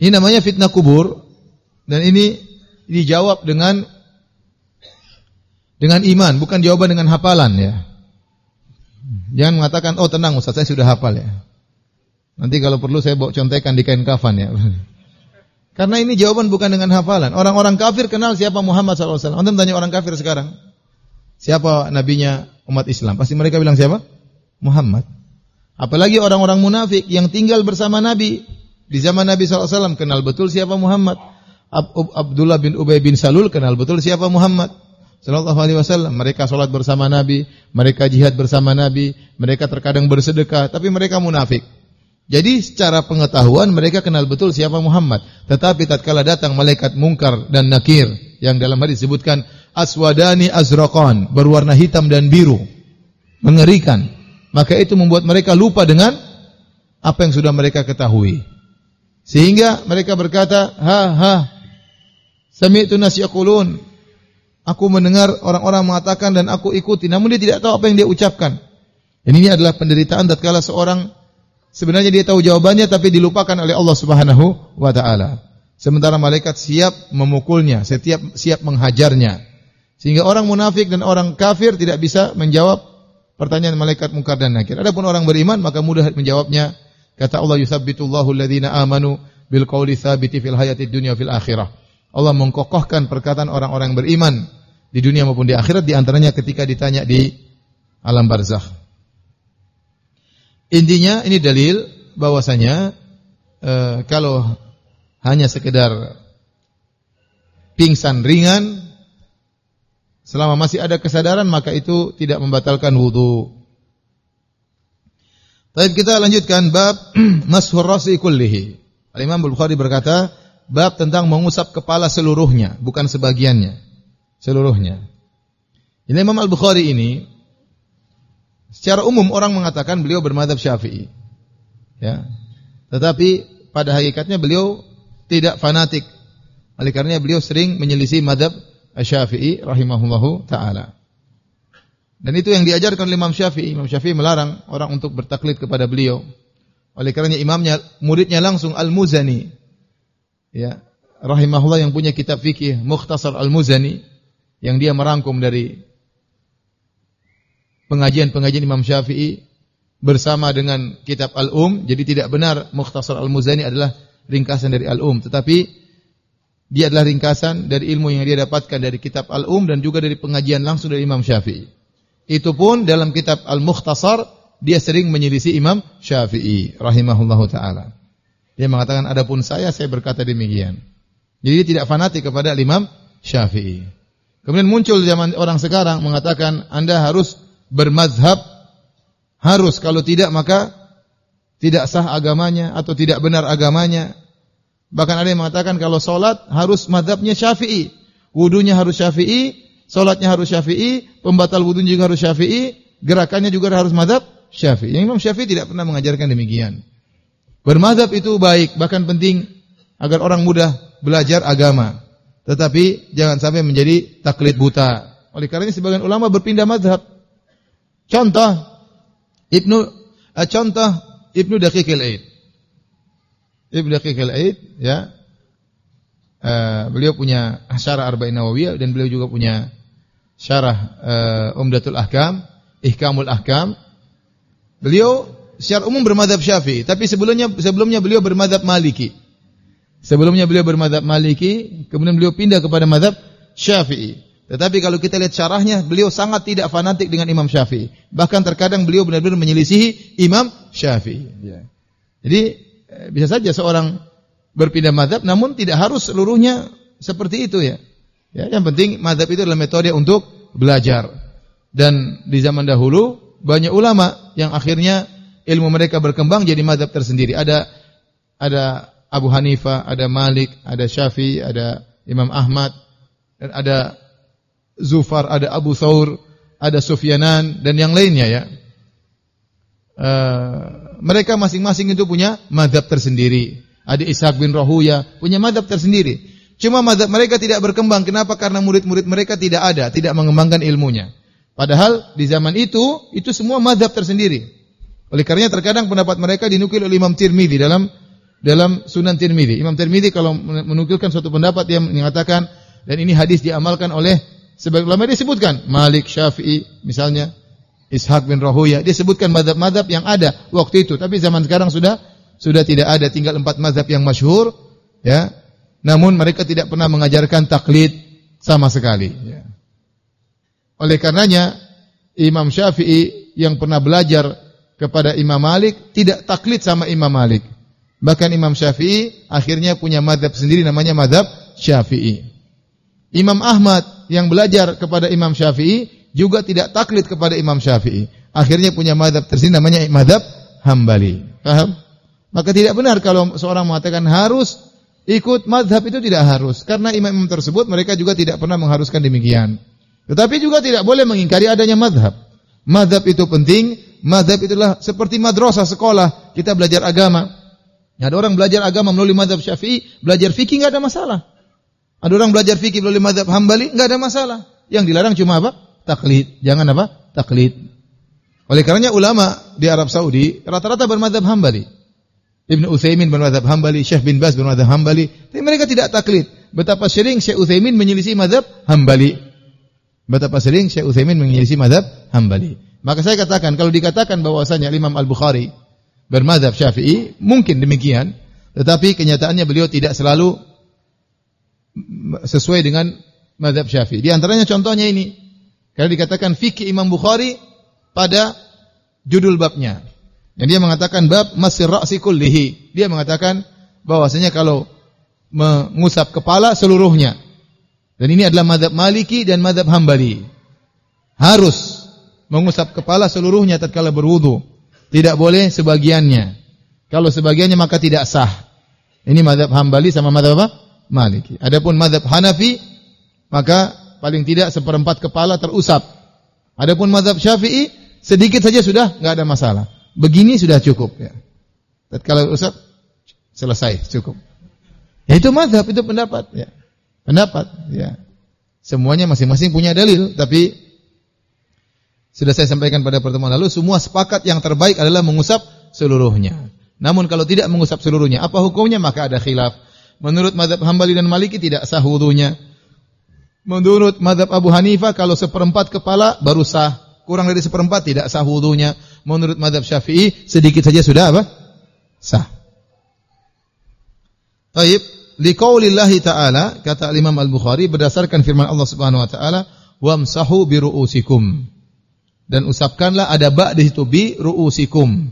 Ini namanya fitnah kubur dan ini dijawab dengan dengan iman, bukan jawaban dengan hafalan ya. Jangan mengatakan, oh tenang Ustaz, saya sudah hafal ya. Nanti kalau perlu saya bawa contekan di kain kafan ya. Karena ini jawaban bukan dengan hafalan. Orang-orang kafir kenal siapa Muhammad shallallahu alaihi wasallam. Anda tanya orang kafir sekarang, siapa nabinya umat Islam? Pasti mereka bilang siapa? Muhammad. Apalagi orang-orang munafik yang tinggal bersama Nabi di zaman Nabi shallallahu alaihi wasallam kenal betul siapa Muhammad. Ab- Abdullah bin Ubay bin Salul kenal betul siapa Muhammad sallallahu alaihi wasallam. Mereka salat bersama Nabi, mereka jihad bersama Nabi, mereka terkadang bersedekah, tapi mereka munafik. Jadi secara pengetahuan mereka kenal betul siapa Muhammad. Tetapi tatkala datang malaikat mungkar dan nakir yang dalam hadis disebutkan aswadani azraqan, berwarna hitam dan biru, mengerikan. Maka itu membuat mereka lupa dengan apa yang sudah mereka ketahui. Sehingga mereka berkata, ha ha, sami'tu nas yaqulun, aku mendengar orang-orang mengatakan dan aku ikuti, namun dia tidak tahu apa yang dia ucapkan. Dan ini adalah penderitaan tatkala seorang sebenarnya dia tahu jawabannya tapi dilupakan oleh Allah Subhanahu wa taala. Sementara malaikat siap memukulnya, setiap siap menghajarnya. Sehingga orang munafik dan orang kafir tidak bisa menjawab pertanyaan malaikat mungkar dan nakir. Adapun orang beriman maka mudah menjawabnya. Kata Allah, yusabbitullahu alladhina amanu bil qawli tsabiti fil hayatid dunya fil akhirah. Allah mengkokohkan perkataan orang-orang yang beriman di dunia maupun di akhirat, di antaranya ketika ditanya di alam barzakh. Intinya ini dalil bahwasanya e, kalau hanya sekedar pingsan ringan selama masih ada kesadaran maka itu tidak membatalkan wudu. Baik, kita lanjutkan bab mashur rasi kullihi. Al-Imam Al-Bukhari berkata, bab tentang mengusap kepala seluruhnya, bukan sebagiannya, seluruhnya. Ini Imam Al-Bukhari ini secara umum orang mengatakan beliau bermadzhab Syafi'i. Ya. Tetapi pada hakikatnya beliau tidak fanatik. Oleh karenanya beliau sering menyelisih madzhab Syafi'i rahimahullahu taala. Dan itu yang diajarkan oleh Imam Syafi'i. Imam Syafi'i melarang orang untuk bertaklid kepada beliau. Oleh karenanya imamnya, muridnya langsung Al-Muzani, ya, rahimahullah, yang punya kitab fikih Mukhtasar Al-Muzani, yang dia merangkum dari pengajian-pengajian Imam Syafi'i bersama dengan kitab Al-Um. Jadi tidak benar Mukhtasar Al-Muzani adalah ringkasan dari Al-Um, tetapi dia adalah ringkasan dari ilmu yang dia dapatkan dari kitab Al-Um dan juga dari pengajian langsung dari Imam Syafi'i. Itu pun dalam kitab Al-Mukhtasar dia sering menyelisih Imam Syafi'i rahimahullahu taala. Dia mengatakan, adapun saya saya berkata demikian. Jadi dia tidak fanatik kepada Imam Syafi'i. Kemudian muncul zaman orang sekarang mengatakan Anda harus bermazhab, harus, kalau tidak maka tidak sah agamanya atau tidak benar agamanya. Bahkan ada yang mengatakan kalau salat harus mazhabnya Syafi'i, wudunya harus Syafi'i, salatnya harus Syafi'i, pembatal wudu juga harus Syafi'i, gerakannya juga harus mazhab Syafi'i. Yang Imam Syafi'i tidak pernah mengajarkan demikian. Bermazhab itu baik, bahkan penting agar orang mudah belajar agama. Tetapi jangan sampai menjadi taklid buta. Oleh karena ini sebagian ulama berpindah mazhab. Contoh Ibnu uh, contoh Ibnu Daqiq al-Aid. Ibnu Daqiq al-Aid, ya. Uh, beliau punya syarah Arba'in Nawawiyah dan beliau juga punya syarah uh, Umdatul Ahkam, Ihkamul Ahkam. Beliau secara umum bermadzhab Syafi'i, tapi sebelumnya sebelumnya beliau bermadzhab Maliki. Sebelumnya beliau bermadzhab Maliki, kemudian beliau pindah kepada madzhab Syafi'i. Tetapi kalau kita lihat syarahnya, beliau sangat tidak fanatik dengan Imam Syafi'i. Bahkan terkadang beliau benar-benar menyelisihi Imam Syafi'i. Ya. Jadi bisa saja seorang berpindah mazhab, namun tidak harus seluruhnya seperti itu ya. Ya, yang penting mazhab itu adalah metode untuk belajar. Dan di zaman dahulu banyak ulama yang akhirnya ilmu mereka berkembang jadi mazhab tersendiri. Ada ada Abu Hanifah, ada Malik, ada Syafi'i, ada Imam Ahmad, dan ada Zufar, ada Abu Thawr, ada Sufyanan dan yang lainnya ya. Uh, mereka masing-masing itu punya mazhab tersendiri. Ada Ishaq bin Rahuya punya mazhab tersendiri. Cuma mazhab mereka tidak berkembang. Kenapa? Karena murid-murid mereka tidak ada, tidak mengembangkan ilmunya. Padahal di zaman itu itu semua mazhab tersendiri. Oleh karenanya terkadang pendapat mereka dinukil oleh Imam Tirmidzi dalam dalam Sunan Tirmidzi. Imam Tirmidzi kalau menukilkan suatu pendapat yang mengatakan dan ini hadis diamalkan oleh sebagian ulama, dia sebutkan Malik, Syafi'i, misalnya Ishaq bin Rahuya, dia sebutkan mazhab-mazhab yang ada waktu itu, tapi zaman sekarang sudah sudah tidak ada, tinggal empat mazhab yang masyhur, ya. Namun mereka tidak pernah mengajarkan taklid sama sekali, ya. Oleh karenanya Imam Syafi'i yang pernah belajar kepada Imam Malik tidak taklid sama Imam Malik. Bahkan Imam Syafi'i akhirnya punya mazhab sendiri namanya mazhab Syafi'i. Imam Ahmad yang belajar kepada Imam Syafi'i juga tidak taklid kepada Imam Syafi'i. Akhirnya punya mazhab tersendiri namanya mazhab Hambali. Paham? Maka tidak benar kalau seorang mengatakan harus ikut mazhab, itu tidak harus. Karena imam-imam tersebut mereka juga tidak pernah mengharuskan demikian. Tetapi juga tidak boleh mengingkari adanya mazhab. Mazhab itu penting. Mazhab itulah seperti madrasah, sekolah. Kita belajar agama. Ada orang belajar agama melalui mazhab Syafi'i, belajar fikih enggak ada masalah. Ada orang belajar fikih melalui mazhab Hambali, enggak ada masalah. Yang dilarang cuma apa? Taklid. Jangan apa? Taklid. Oleh karenanya ulama di Arab Saudi rata-rata bermazhab Hambali. Ibnu Utsaimin bermazhab Hambali, Syekh bin Baz bermazhab Hambali. Tapi mereka tidak taklid. Betapa sering Syekh Utsaimin menyelisih mazhab Hambali. Betapa sering Syekh Utsaimin menyelisih mazhab Hambali. Maka saya katakan, kalau dikatakan bahwasanya Imam Al-Bukhari bermazhab Syafi'i, mungkin demikian, tetapi kenyataannya beliau tidak selalu sesuai dengan mazhab Syafi'i. Di antaranya contohnya ini, karena dikatakan fikih Imam Bukhari pada judul babnya. Yang dia mengatakan bab masir ra'si kullihi. Dia mengatakan bahwasanya kalau mengusap kepala seluruhnya. Dan ini adalah mazhab Maliki dan mazhab Hambali. Harus mengusap kepala seluruhnya tatkala berwudu. Tidak boleh sebagiannya. Kalau sebagiannya maka tidak sah. Ini mazhab Hambali sama mazhab apa? Maliki. Adapun mazhab Hanafi maka paling tidak seperempat kepala terusap. Adapun mazhab Syafi'i sedikit saja sudah enggak ada masalah. Begini sudah cukup, ya. Tatkala usap selesai, cukup. Ya, itu mazhab, itu pendapat, ya. Pendapat, ya. Semuanya masing-masing punya dalil, tapi sudah saya sampaikan pada pertemuan lalu, semua sepakat yang terbaik adalah mengusap seluruhnya. Namun kalau tidak mengusap seluruhnya, apa hukumnya? Maka ada khilaf. Menurut mazhab Hambali dan Maliki tidak sah wudunya. Menurut mazhab Abu Hanifah kalau seperempat kepala baru sah. Kurang dari seperempat tidak sah wudunya. Menurut mazhab Syafi'i sedikit saja sudah apa? Sah. Baik, liqaulillahi ta'ala, kata Imam Al-Bukhari berdasarkan firman Allah Subhanahu wa taala, wamsahu bi ru'usikum. Dan usapkanlah, ada ba di situ, bi ru'usikum.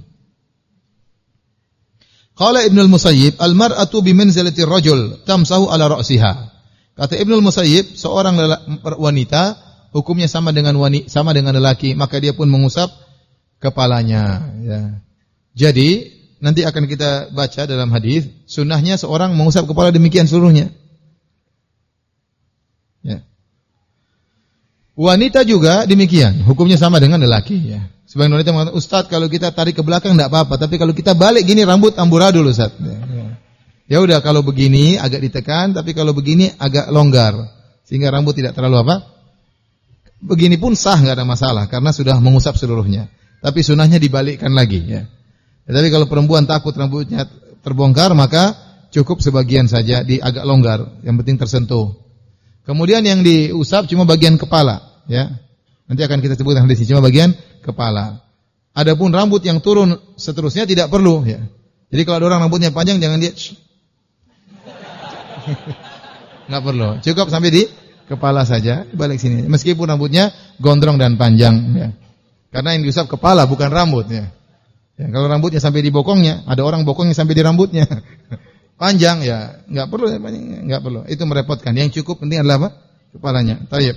Qala Ibnu al-Musayyib, al-mar'atu bi manzilati ar-rajul tamsahu ala ra'siha. Kata Ibnu al-Musayyib, seorang wanita hukumnya sama dengan wanita, sama dengan lelaki, maka dia pun mengusap kepalanya, ya. Jadi nanti akan kita baca dalam hadis, sunnahnya seorang mengusap kepala demikian seluruhnya. Ya. Wanita juga demikian, hukumnya sama dengan lelaki, ya. Sebagian wanita mengatakan, Ustaz, kalau kita tarik ke belakang enggak apa-apa, tapi kalau kita balik gini rambut amburadul, Ustaz. Ya, ya. Ya udah, kalau begini agak ditekan, tapi kalau begini agak longgar, sehingga rambut tidak terlalu apa? Begini pun sah, enggak ada masalah karena sudah mengusap seluruhnya. Tapi sunahnya dibalikkan lagi, ya. Tapi kalau perempuan takut rambutnya terbongkar, maka cukup sebagian saja, di agak longgar, yang penting tersentuh. Kemudian yang diusap cuma bagian kepala, ya. Nanti akan kita sebutkan di sini cuma bagian kepala. Adapun rambut yang turun seterusnya tidak perlu, ya. Jadi kalau ada orang rambutnya panjang jangan dia enggak perlu. Cukup sampai di kepala saja, balik sini. Meskipun rambutnya gondrong dan panjang, ya. Karena yang diusap kepala bukan rambut, ya. Ya, kalau rambutnya sampai di bokongnya, ada orang bokongnya sampai di rambutnya. Panjang, ya, enggak perlu, enggak perlu. Itu merepotkan. Yang cukup penting adalah apa? Kepalanya. Tayyib.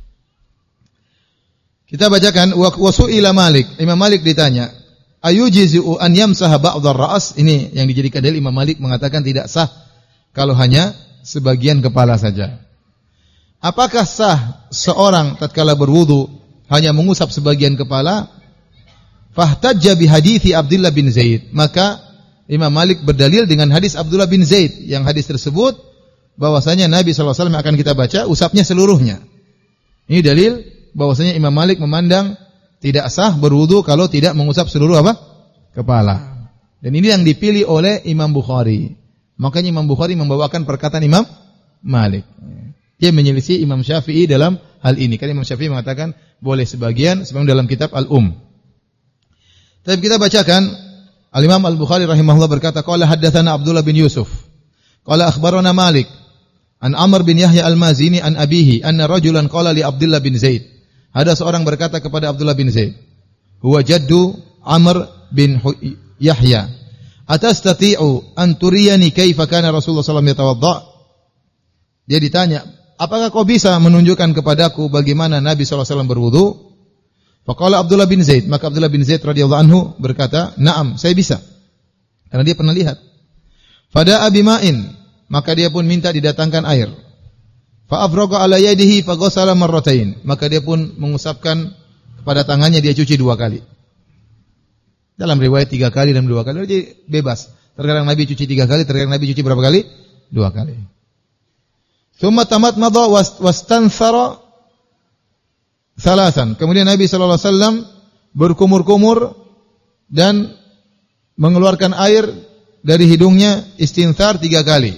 Kita bacakan wa su'ila Malik. Imam Malik ditanya, ayujizu an yamsaha ba'dhar ra's? Ini yang dijadikan dalil. Imam Malik mengatakan tidak sah kalau hanya sebagian kepala saja. Apakah sah seorang tatkala berwudu hanya mengusap sebagian kepala? Fahtajja bi hadithi Abdullah bin Zaid. Maka Imam Malik berdalil dengan hadis Abdullah bin Zaid, yang hadis tersebut bahwasanya Nabi sallallahu alaihi wasallam akan kita baca usapnya seluruhnya. Ini dalil bahwasanya Imam Malik memandang tidak sah berwudu kalau tidak mengusap seluruh apa? Kepala. Dan ini yang dipilih oleh Imam Bukhari. Makanya Imam Bukhari membawakan perkataan Imam Malik. Dia menyelisih Imam Syafi'i dalam hal ini. Karena Imam Syafi'i mengatakan boleh sebagian, sebagaimana dalam kitab Al-Um. Tapi kita bacakan, Al-Imam Al-Bukhari rahimahullah berkata, qala haddatsana Abdullah bin Yusuf. Qala akhbarana Malik an Amr bin Yahya Al-Mazini an abihi anna rajulan qala li Abdullah bin Zaid. Ada seorang berkata kepada Abdullah bin Zaid, huwa jaddu Amr bin Yahya, atastati'u an turiyani kaifa kana Rasulullah sallallahu alaihi wasallam yatawadda? Dia ditanya, apakah kau bisa menunjukkan kepadaku bagaimana Nabi sallallahu alaihi wasallam berwudu? Faqala Abdullah bin Zaid, maka Abdullah bin Zaid radhiyallahu anhu berkata, "Na'am, saya bisa." Karena dia pernah lihat. Fada'a bima'in, maka dia pun minta didatangkan air. Fa afraga ala yadihi fa ghassala marratain, maka dia pun mengusapkan kepada tangannya, dia cuci dua kali. Dalam riwayat tiga kali dan dua kali, jadi bebas. Terkadang Nabi cuci tiga kali, terkadang Nabi cuci berapa kali? Dua kali. Tsumma tamatmadha wastanthara salasan. Kemudian Nabi sallallahu alaihi wasallam berkumur-kumur dan mengeluarkan air dari hidungnya, istinthar tiga kali.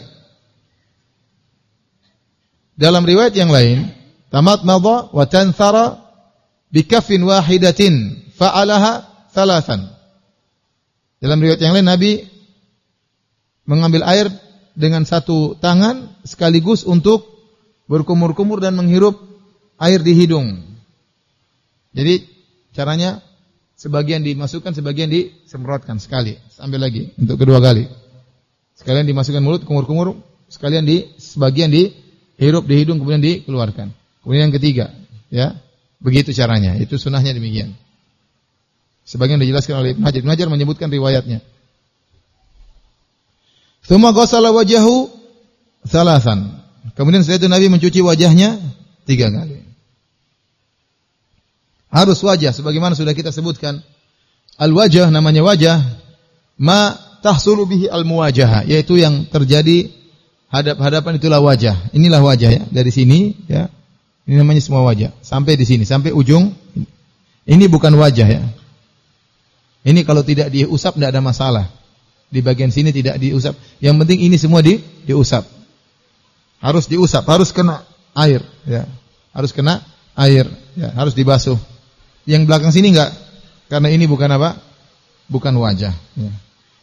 Dalam riwayat yang lain, tamatmadha wa tanthara bi kaffin wahidatin fa'alaha salasan. Dalam riwayat yang lain, Nabi mengambil air dengan satu tangan sekaligus untuk berkumur-kumur dan menghirup air di hidung. Jadi caranya sebagian dimasukkan, sebagian disemprotkan sekali. Ambil lagi untuk kedua kali. Sekalian dimasukkan mulut, kumur-kumur, sekalian di sebagian dihirup di hidung, kemudian dikeluarkan. Kemudian yang ketiga, ya. Begitu caranya. Itu sunnahnya demikian. Sebagian dijelaskan oleh Ibnu Hajar. Ibnu Hajar menyebutkan riwayatnya. Tsumma ghassala wajhahu salasan. Kemudian setelah itu Nabi mencuci wajahnya tiga kali. Harus wajah, sebagaimana sudah kita sebutkan. Al-wajah, namanya wajah, ma tahsulu bihi al-muwajahah, yaitu yang terjadi hadap-hadapan, itulah wajah. Inilah wajah ya, dari sini ya. Ini namanya semua wajah. Sampai di sini, sampai ujung. Ini bukan wajah ya. Ini kalau tidak diusap tidak ada masalah. Di bagian sini tidak diusap. Yang penting ini semua di diusap. Harus diusap, harus kena air ya. Harus kena air ya, harus dibasuh. Yang belakang sini enggak. Karena ini bukan apa? Bukan wajah ya.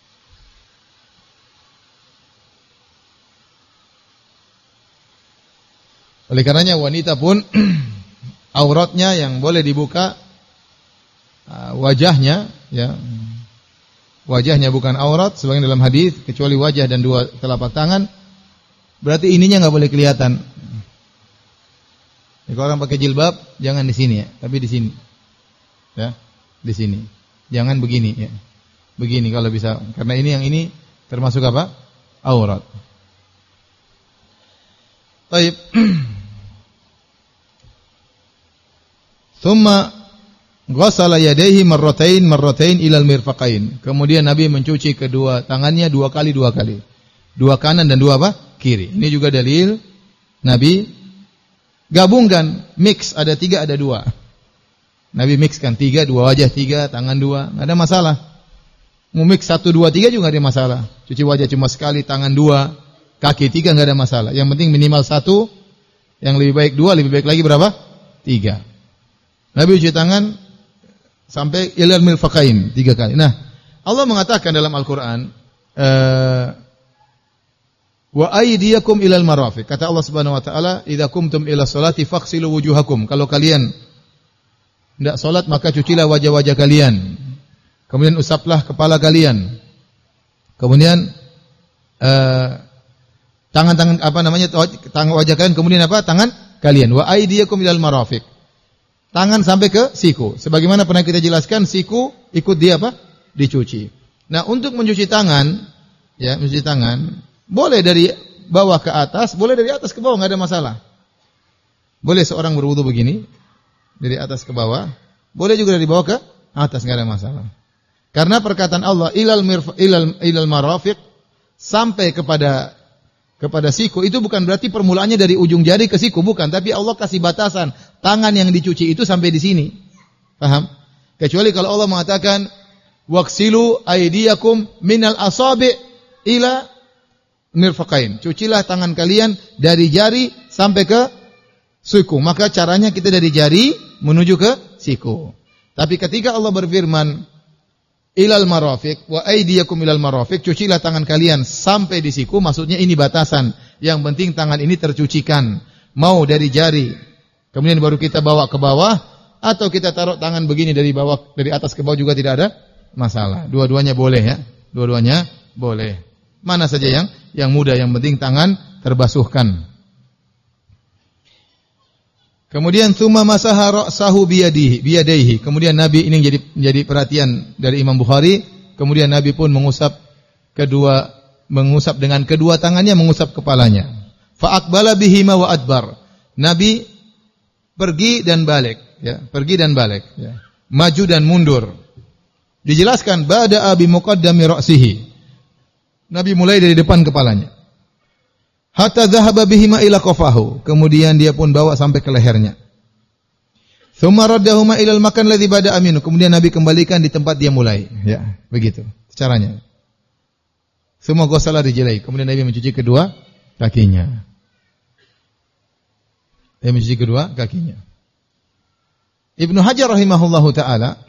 Oleh karenanya wanita pun auratnya yang boleh dibuka wajahnya ya. Wajahnya bukan aurat sebagaimana dalam hadis, kecuali wajah dan dua telapak tangan. Berarti ininya enggak boleh kelihatan. Ya, kalau orang pakai jilbab jangan di sini ya, tapi di sini. Ya, di sini. Jangan begini ya. Begini kalau bisa, karena ini yang ini termasuk apa? Aurat. Baik. Tsumma ghassala yadayhi marratain marratain ilal mirfaqain. Kemudian Nabi mencuci kedua tangannya dua kali dua kali. Dua kanan dan dua apa? Kiri. Ini juga dalil Nabi gabungkan, mix, ada tiga ada dua. Nabi mixkan tiga, dua wajah tiga, tangan dua, enggak ada masalah. Mau mix satu dua tiga juga enggak ada masalah. Cuci wajah cuma sekali, tangan dua, kaki tiga enggak ada masalah. Yang penting minimal satu, yang lebih baik dua, lebih baik lagi berapa? Tiga. Nabi cuci tangan sampai ilal mirfaqain tiga kali. Nah, Allah mengatakan dalam Al-Qur'an, uh, wa aydiyakum ilal marafiq. Kata Allah Subhanahu wa taala, idza qumtum ila sholati faghsilu wujuhakum. Kalau kalian hendak salat maka cucilah wajah-wajah kalian. Kemudian usaplah kepala kalian. Kemudian uh, tangan-tangan apa namanya tangan wajah kalian, kemudian apa? Tangan kalian. Wa aydiyakum ilal marafiq. Tangan sampai ke siku. Sebagaimana pernah kita jelaskan, siku ikut dia apa? Dicuci. Nah, untuk mencuci tangan, ya, mencuci tangan boleh dari bawah ke atas, boleh dari atas ke bawah, enggak ada masalah. Boleh seorang berwudu begini, dari atas ke bawah, boleh juga dari bawah ke atas, enggak ada masalah. Karena perkataan Allah ilal mirf ilal ilal marafiq, sampai kepada kepada siku, itu bukan berarti permulaannya dari ujung jari ke siku, bukan, tapi Allah kasih batasan, tangan yang dicuci itu sampai di sini. Paham? Kecuali kalau Allah mengatakan Waghsilu aydiyakum minal asabi' ila mirfaqain. Cucilah tangan kalian dari jari sampai ke siku. Maka caranya kita dari jari menuju ke siku. Tapi ketika Allah berfirman ilal marafiq wa aydiyakum ilal marafiq, cucilah tangan kalian sampai di siku, maksudnya ini batasan. Yang penting tangan ini tercucikan. Mau dari jari, kemudian baru kita bawa ke bawah, atau kita taruh tangan begini dari bawah, dari atas ke bawah juga tidak ada masalah. Dua-duanya boleh ya. Dua-duanya boleh. Mana saja yang yang mudah, yang penting tangan terbasuhkan. Kemudian tsumma masaha ra'sahu biyadihi, biyadaihi. Kemudian Nabi ini jadi menjadi perhatian dari Imam Bukhari. Kemudian Nabi pun mengusap kedua mengusap dengan kedua tangannya, mengusap kepalanya. Fa aqbala bihima wa adbar. Nabi pergi dan balik, ya, pergi dan balik, ya. Maju dan mundur. Dijelaskan ba'da abi muqaddami ra'sihi. Nabi mulai dari depan kepalanya. Hatta dhahaba bihima ila qafahu. Kemudian dia pun bawa sampai ke lehernya. Tsumma raddahuma ila al-makan alladhi bada'a minhu. Kemudian Nabi kembalikan di tempat dia mulai. Ya, begitu caranya. Semua ghusala rijlaihi. Kemudian Nabi mencuci kedua kakinya. Dia mencuci kedua kakinya. Ibnu Hajar rahimahullahu taala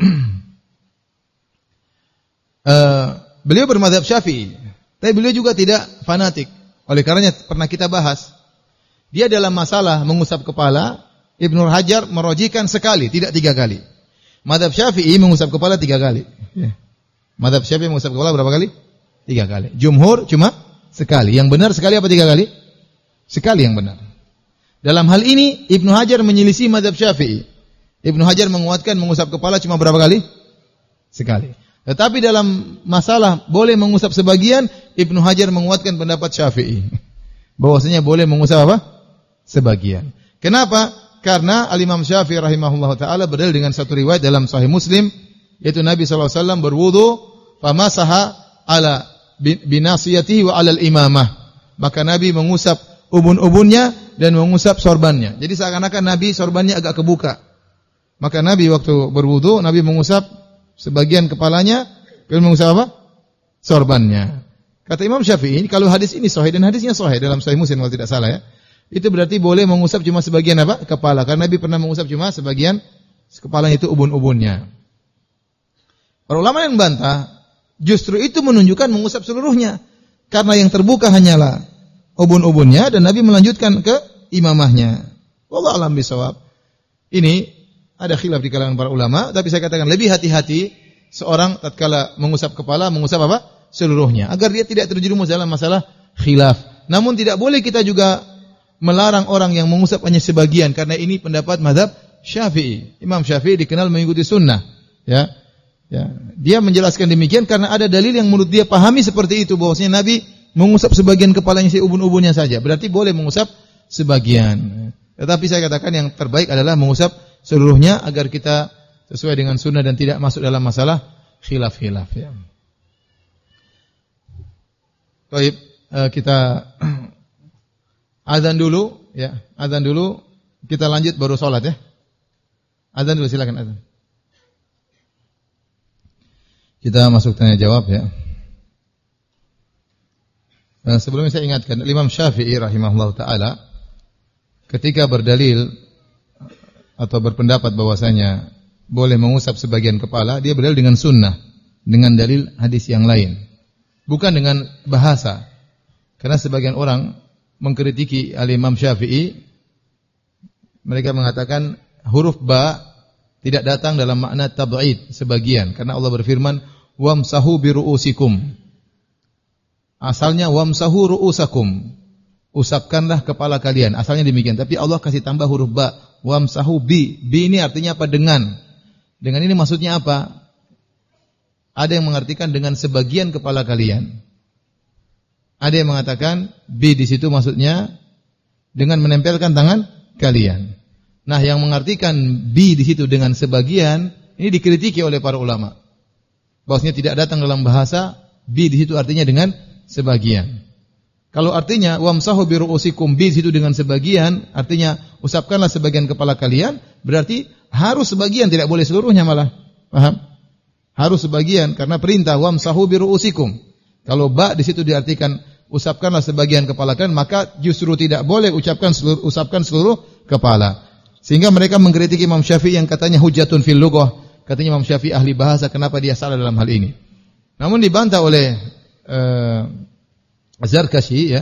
uh, beliau bermadzhab Syafi'i, tapi beliau juga tidak fanatik. Oleh karenanya pernah kita bahas, dia dalam masalah mengusap kepala, Ibnu Hajar merojikan sekali, tidak tiga kali. Madzhab Syafi'i mengusap kepala tiga kali. Ya. Madzhab Syafi'i mengusap kepala berapa kali? Tiga kali. Jumhur cuma sekali. Yang benar sekali apa tiga kali? Sekali yang benar. Dalam hal ini Ibnu Hajar menyelisih madzhab Syafi'i. Ibnu Hajar menguatkan mengusap kepala cuma berapa kali? Sekali. Tetapi dalam masalah boleh mengusap sebagian, Ibnu Hajar menguatkan pendapat Syafi'i. Bahwasanya boleh mengusap apa? Sebagian. Kenapa? Karena Al-Imam Syafi'i rahimahullah ta'ala berdalil dengan satu riwayat dalam Sahih Muslim, yaitu Nabi shallallahu alaihi wasallam berwudu, famasaha ala binasiyatihi wa alal imamah. Maka Nabi mengusap ubun-ubunnya dan mengusap sorbannya. Jadi seakan-akan Nabi sorbannya agak kebuka. Maka Nabi waktu berwudu, Nabi mengusap sebagian kepalanya, kemudian mengusap apa? Sorbannya. Kata Imam Syafi'i, kalau hadis ini sahih, dan hadisnya sahih dalam Sahih Muslim kalau tidak salah ya, itu berarti boleh mengusap cuma sebagian apa? Kepala. Karena Nabi pernah mengusap cuma sebagian kepalanya, itu ubun-ubunnya. Para ulama yang bantah, justru itu menunjukkan mengusap seluruhnya. Karena yang terbuka hanyalah ubun-ubunnya, dan Nabi melanjutkan ke imamahnya. Wallahu a'lam bishawab. Ini ada khilaf di kalangan para ulama, tapi saya katakan lebih hati-hati seorang tatkala mengusap kepala, mengusap apa? Seluruhnya, agar dia tidak terjerumus dalam masalah khilaf. Namun tidak boleh kita juga melarang orang yang mengusap hanya sebagian, karena ini pendapat mazhab Syafi'i. Imam Syafi'i dikenal mengikuti sunnah, ya. Ya, dia menjelaskan demikian karena ada dalil yang menurut dia pahami seperti itu, bahwasanya Nabi mengusap sebagian kepalanya, si ubun-ubunnya saja. Berarti boleh mengusap sebagian. Tetapi saya katakan yang terbaik adalah mengusap seluruhnya agar kita sesuai dengan sunnah dan tidak masuk dalam masalah khilaf-khilaf ya. Baik, kita azan dulu ya, azan dulu, kita lanjut baru salat ya. Azan dulu, silakan azan. Kita masuk tanya jawab ya. Nah, sebelumnya saya ingatkan Imam Syafi'i rahimahullah taala ketika berdalil atau berpendapat bahwasanya boleh mengusap sebagian kepala, dia berdalil dengan sunnah, dengan dalil hadis yang lain, bukan dengan bahasa. Karena sebagian orang mengkritiki Al-Imam Syafi'i, mereka mengatakan huruf ba tidak datang dalam makna tab'id sebagian, karena Allah berfirman wamsahu biru'usikum. Asalnya wamsahu ru'usakum, usapkanlah kepala kalian. Asalnya demikian, tapi Allah kasih tambah huruf ba, wamsahu bi. Bi ini artinya apa? Dengan. Dengan ini maksudnya apa? Ada yang mengartikan dengan sebagian kepala kalian. Ada yang mengatakan bi di situ maksudnya dengan menempelkan tangan kalian. Nah, yang mengartikan bi di situ dengan sebagian ini dikritiki oleh para ulama. Bahwasanya tidak datang dalam bahasa bi di situ artinya dengan sebagian. Kalau artinya wamsahu bi ru'usikum, bi di situ dengan sebagian, artinya usapkanlah sebagian kepala kalian, berarti harus sebagian, tidak boleh seluruhnya malah. Paham? Harus sebagian karena perintah wamsahu biruusikum. Kalau ba di situ diartikan usapkanlah sebagian kepala kalian, maka justru tidak boleh ucapkan seluruh, usapkan seluruh kepala. Sehingga mereka mengkritik Imam Syafi'i yang katanya hujatun fil lughah. Katanya Imam Syafi'i ahli bahasa, kenapa dia salah dalam hal ini? Namun dibantah oleh uh, Zarkashi, ya,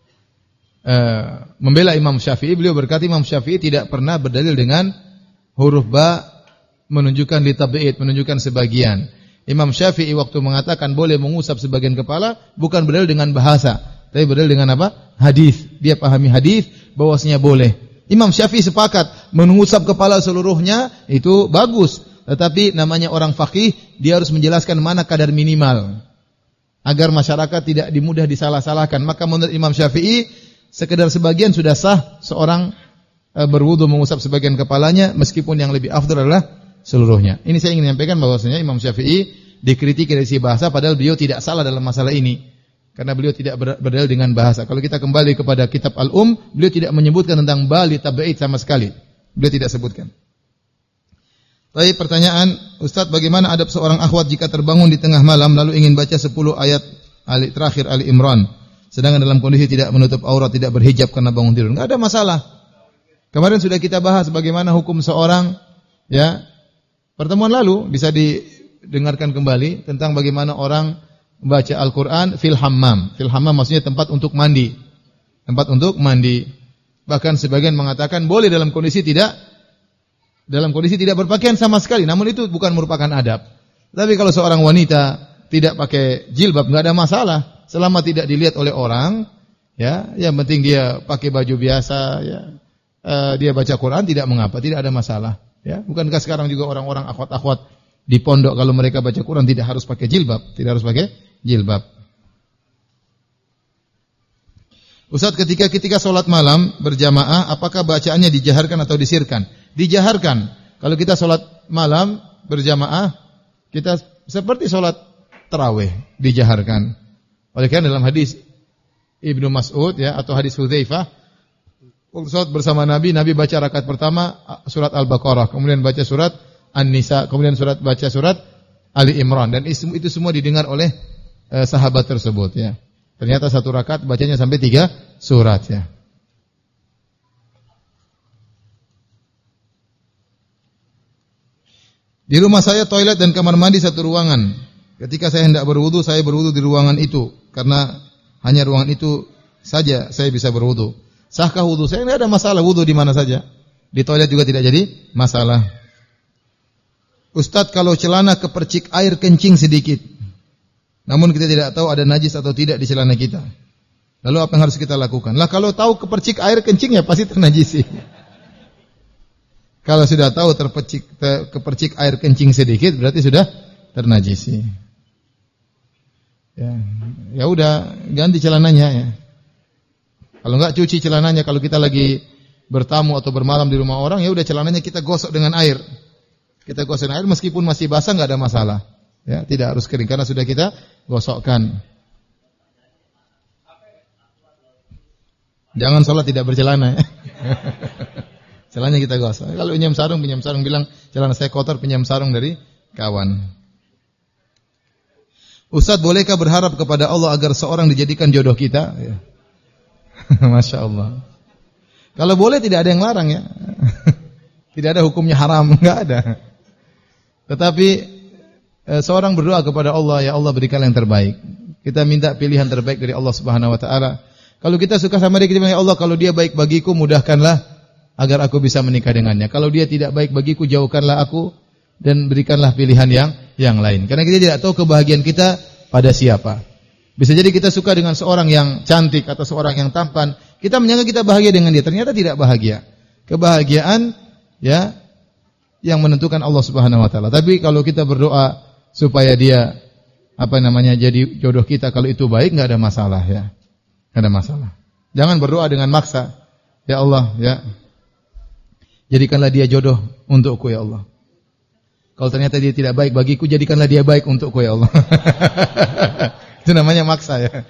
uh, membela Imam Syafi'i. Beliau berkata Imam Syafi'i tidak pernah berdalil dengan huruf ba menunjukkan litab'id, menunjukkan sebagian. Imam Syafi'i waktu mengatakan boleh mengusap sebagian kepala bukan berdalil dengan bahasa, tapi berdalil dengan apa? Hadis. Dia pahami hadis bahwasanya boleh. Imam Syafi'i sepakat mengusap kepala seluruhnya itu bagus, tetapi namanya orang faqih dia harus menjelaskan mana kadar minimal agar masyarakat tidak dimudah disalah-salahkan. Maka menurut Imam Syafi'i sekedar sebagian sudah sah seorang e, berwudu mengusap sebagian kepalanya, meskipun yang lebih afdal adalah seluruhnya. Ini saya ingin menyampaikan bahwasanya Imam Syafi'i dikritik dari sisi bahasa, padahal beliau tidak salah dalam masalah ini. Karena beliau tidak berdalil dengan bahasa. Kalau kita kembali kepada kitab Al-Um, beliau tidak menyebutkan tentang bali tabaid sama sekali. Beliau tidak sebutkan. Tapi pertanyaan, Ustaz, bagaimana adab seorang akhwat jika terbangun di tengah malam lalu ingin baca sepuluh ayat Ali terakhir Ali Imran, sedangkan dalam kondisi tidak menutup aurat, tidak berhijab karena bangun tidur? Enggak ada masalah. Kemarin sudah kita bahas bagaimana hukum seorang, ya. Pertemuan lalu bisa didengarkan kembali tentang bagaimana orang membaca Al-Quran fil hammam. Fil hammam maksudnya tempat untuk mandi. Tempat untuk mandi. Bahkan sebagian mengatakan boleh dalam kondisi tidak dalam kondisi tidak berpakaian sama sekali. Namun itu bukan merupakan adab. Tapi kalau seorang wanita tidak pakai jilbab enggak ada masalah selama tidak dilihat oleh orang, ya, yang penting dia pakai baju biasa, ya. Uh, dia baca Quran tidak mengapa, tidak ada masalah, ya. Bukankah sekarang juga orang-orang akhwat-akhwat di pondok kalau mereka baca Quran tidak harus pakai jilbab, tidak harus pakai jilbab. Ustaz, ketika ketika salat malam berjamaah, apakah bacaannya dijaharkan atau disirkan? Dijaharkan. Kalau kita salat malam berjamaah, kita seperti salat tarawih, dijaharkan. Oleh karena dalam hadis Ibnu Mas'ud, ya, atau hadis Hudzaifah, waktu salat bersama Nabi, Nabi baca rakaat pertama surat Al-Baqarah, kemudian baca surat An-Nisa, kemudian surat baca surat Ali Imran, dan itu semua didengar oleh eh, sahabat tersebut, ya. Ternyata satu rakaat bacanya sampai tiga surat, ya. Di rumah saya toilet dan kamar mandi satu ruangan. Ketika saya hendak berwudu, saya berwudu di ruangan itu karena hanya ruangan itu saja saya bisa berwudu. Sahkah wudu saya? Tidak ada masalah, wudu di mana saja. Di toilet juga tidak jadi masalah. Ustadz, kalau celana kepercik air kencing sedikit, namun kita tidak tahu ada najis atau tidak di celana kita, lalu apa yang harus kita lakukan? Lah, kalau tahu kepercik air kencing ya pasti ternajisi. Kalau sudah tahu terpercik ter, kepercik air kencing sedikit berarti sudah ternajisi. Ya, ya udah ganti celananya, ya. Kalau enggak cuci celananya. Kalau kita lagi bertamu atau bermalam di rumah orang, ya udah celananya kita gosok dengan air. Kita gosok dengan air meskipun masih basah enggak ada masalah. Ya, tidak harus kering karena sudah kita gosokkan. Jangan sholat tidak bercelana, ya. Celananya kita gosok. Kalau pinjam sarung, pinjam sarung bilang celana saya kotor, pinjam sarung dari kawan. Ustaz, bolehkah berharap kepada Allah agar seorang dijadikan jodoh kita? Ya. Masya Allah. Kalau boleh tidak ada yang larang, ya. Tidak ada hukumnya haram, enggak ada. Tetapi eh, seorang berdoa kepada Allah, ya Allah berikan yang terbaik. Kita minta pilihan terbaik dari Allah Subhanahu wa taala. Kalau kita suka sama dia, kita bilang, ya Allah kalau dia baik bagiku mudahkanlah agar aku bisa menikah dengannya. Kalau dia tidak baik bagiku jauhkanlah aku dan berikanlah pilihan yang yang lain. Karena kita tidak tahu kebahagiaan kita pada siapa. Bisa jadi kita suka dengan seorang yang cantik atau seorang yang tampan, kita menyangka kita bahagia dengan dia, ternyata tidak bahagia. Kebahagiaan, ya, yang menentukan Allah Subhanahu wa taala. Tapi kalau kita berdoa supaya dia apa namanya jadi jodoh kita, kalau itu baik enggak ada masalah, ya. Enggak ada masalah. Jangan berdoa dengan maksa. Ya Allah, ya, jadikanlah dia jodoh untukku, ya Allah. Kalau ternyata dia tidak baik bagiku, jadikanlah dia baik untukku, ya Allah. Itu namanya maksa, ya.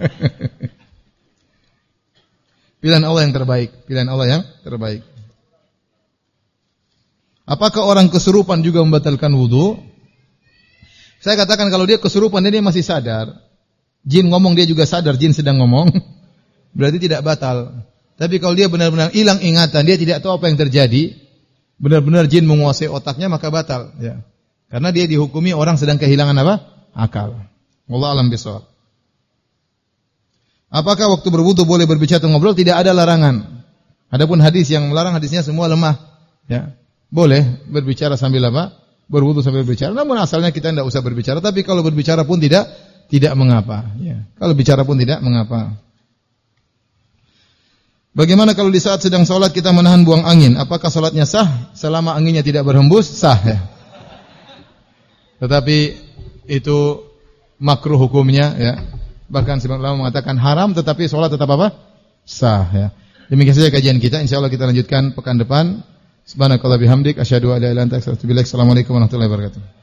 Pilihan Allah yang terbaik, pilihan Allah yang terbaik. Apakah orang kesurupan juga membatalkan wudu? Saya katakan kalau dia kesurupan dia masih sadar, jin ngomong dia juga sadar jin sedang ngomong, berarti tidak batal. Tapi kalau dia benar-benar hilang ingatan, dia tidak tahu apa yang terjadi, benar-benar jin menguasai otaknya, maka batal. Ya. Karena dia dihukumi orang sedang kehilangan apa? Akal. Wallahu a'lam bishawab. Apakah waktu berwudu boleh berbicara atau ngobrol? Tidak ada larangan. Adapun hadis yang melarang, hadisnya semua lemah. Ya. Boleh berbicara sambil apa? Berwudu sambil berbicara. Namun asalnya kita tidak usah berbicara. Tapi kalau berbicara pun tidak tidak mengapa. Ya. Kalau bicara pun tidak mengapa. Bagaimana kalau di saat sedang sholat kita menahan buang angin? Apakah sholatnya sah? Selama anginnya tidak berhembus, sah. Ya. Tetapi itu makruh hukumnya. Ya. Bahkan sebagian ulama mengatakan haram. Tetapi sholat tetap apa? Sah. Ya. Demikian saja kajian kita. Insya Allah kita lanjutkan pekan depan. Subhanakallah bihamdik asyhadu an la ilaha illa anta astaghfiruka wa atubu ilaik. Assalamualaikum warahmatullahi wabarakatuh.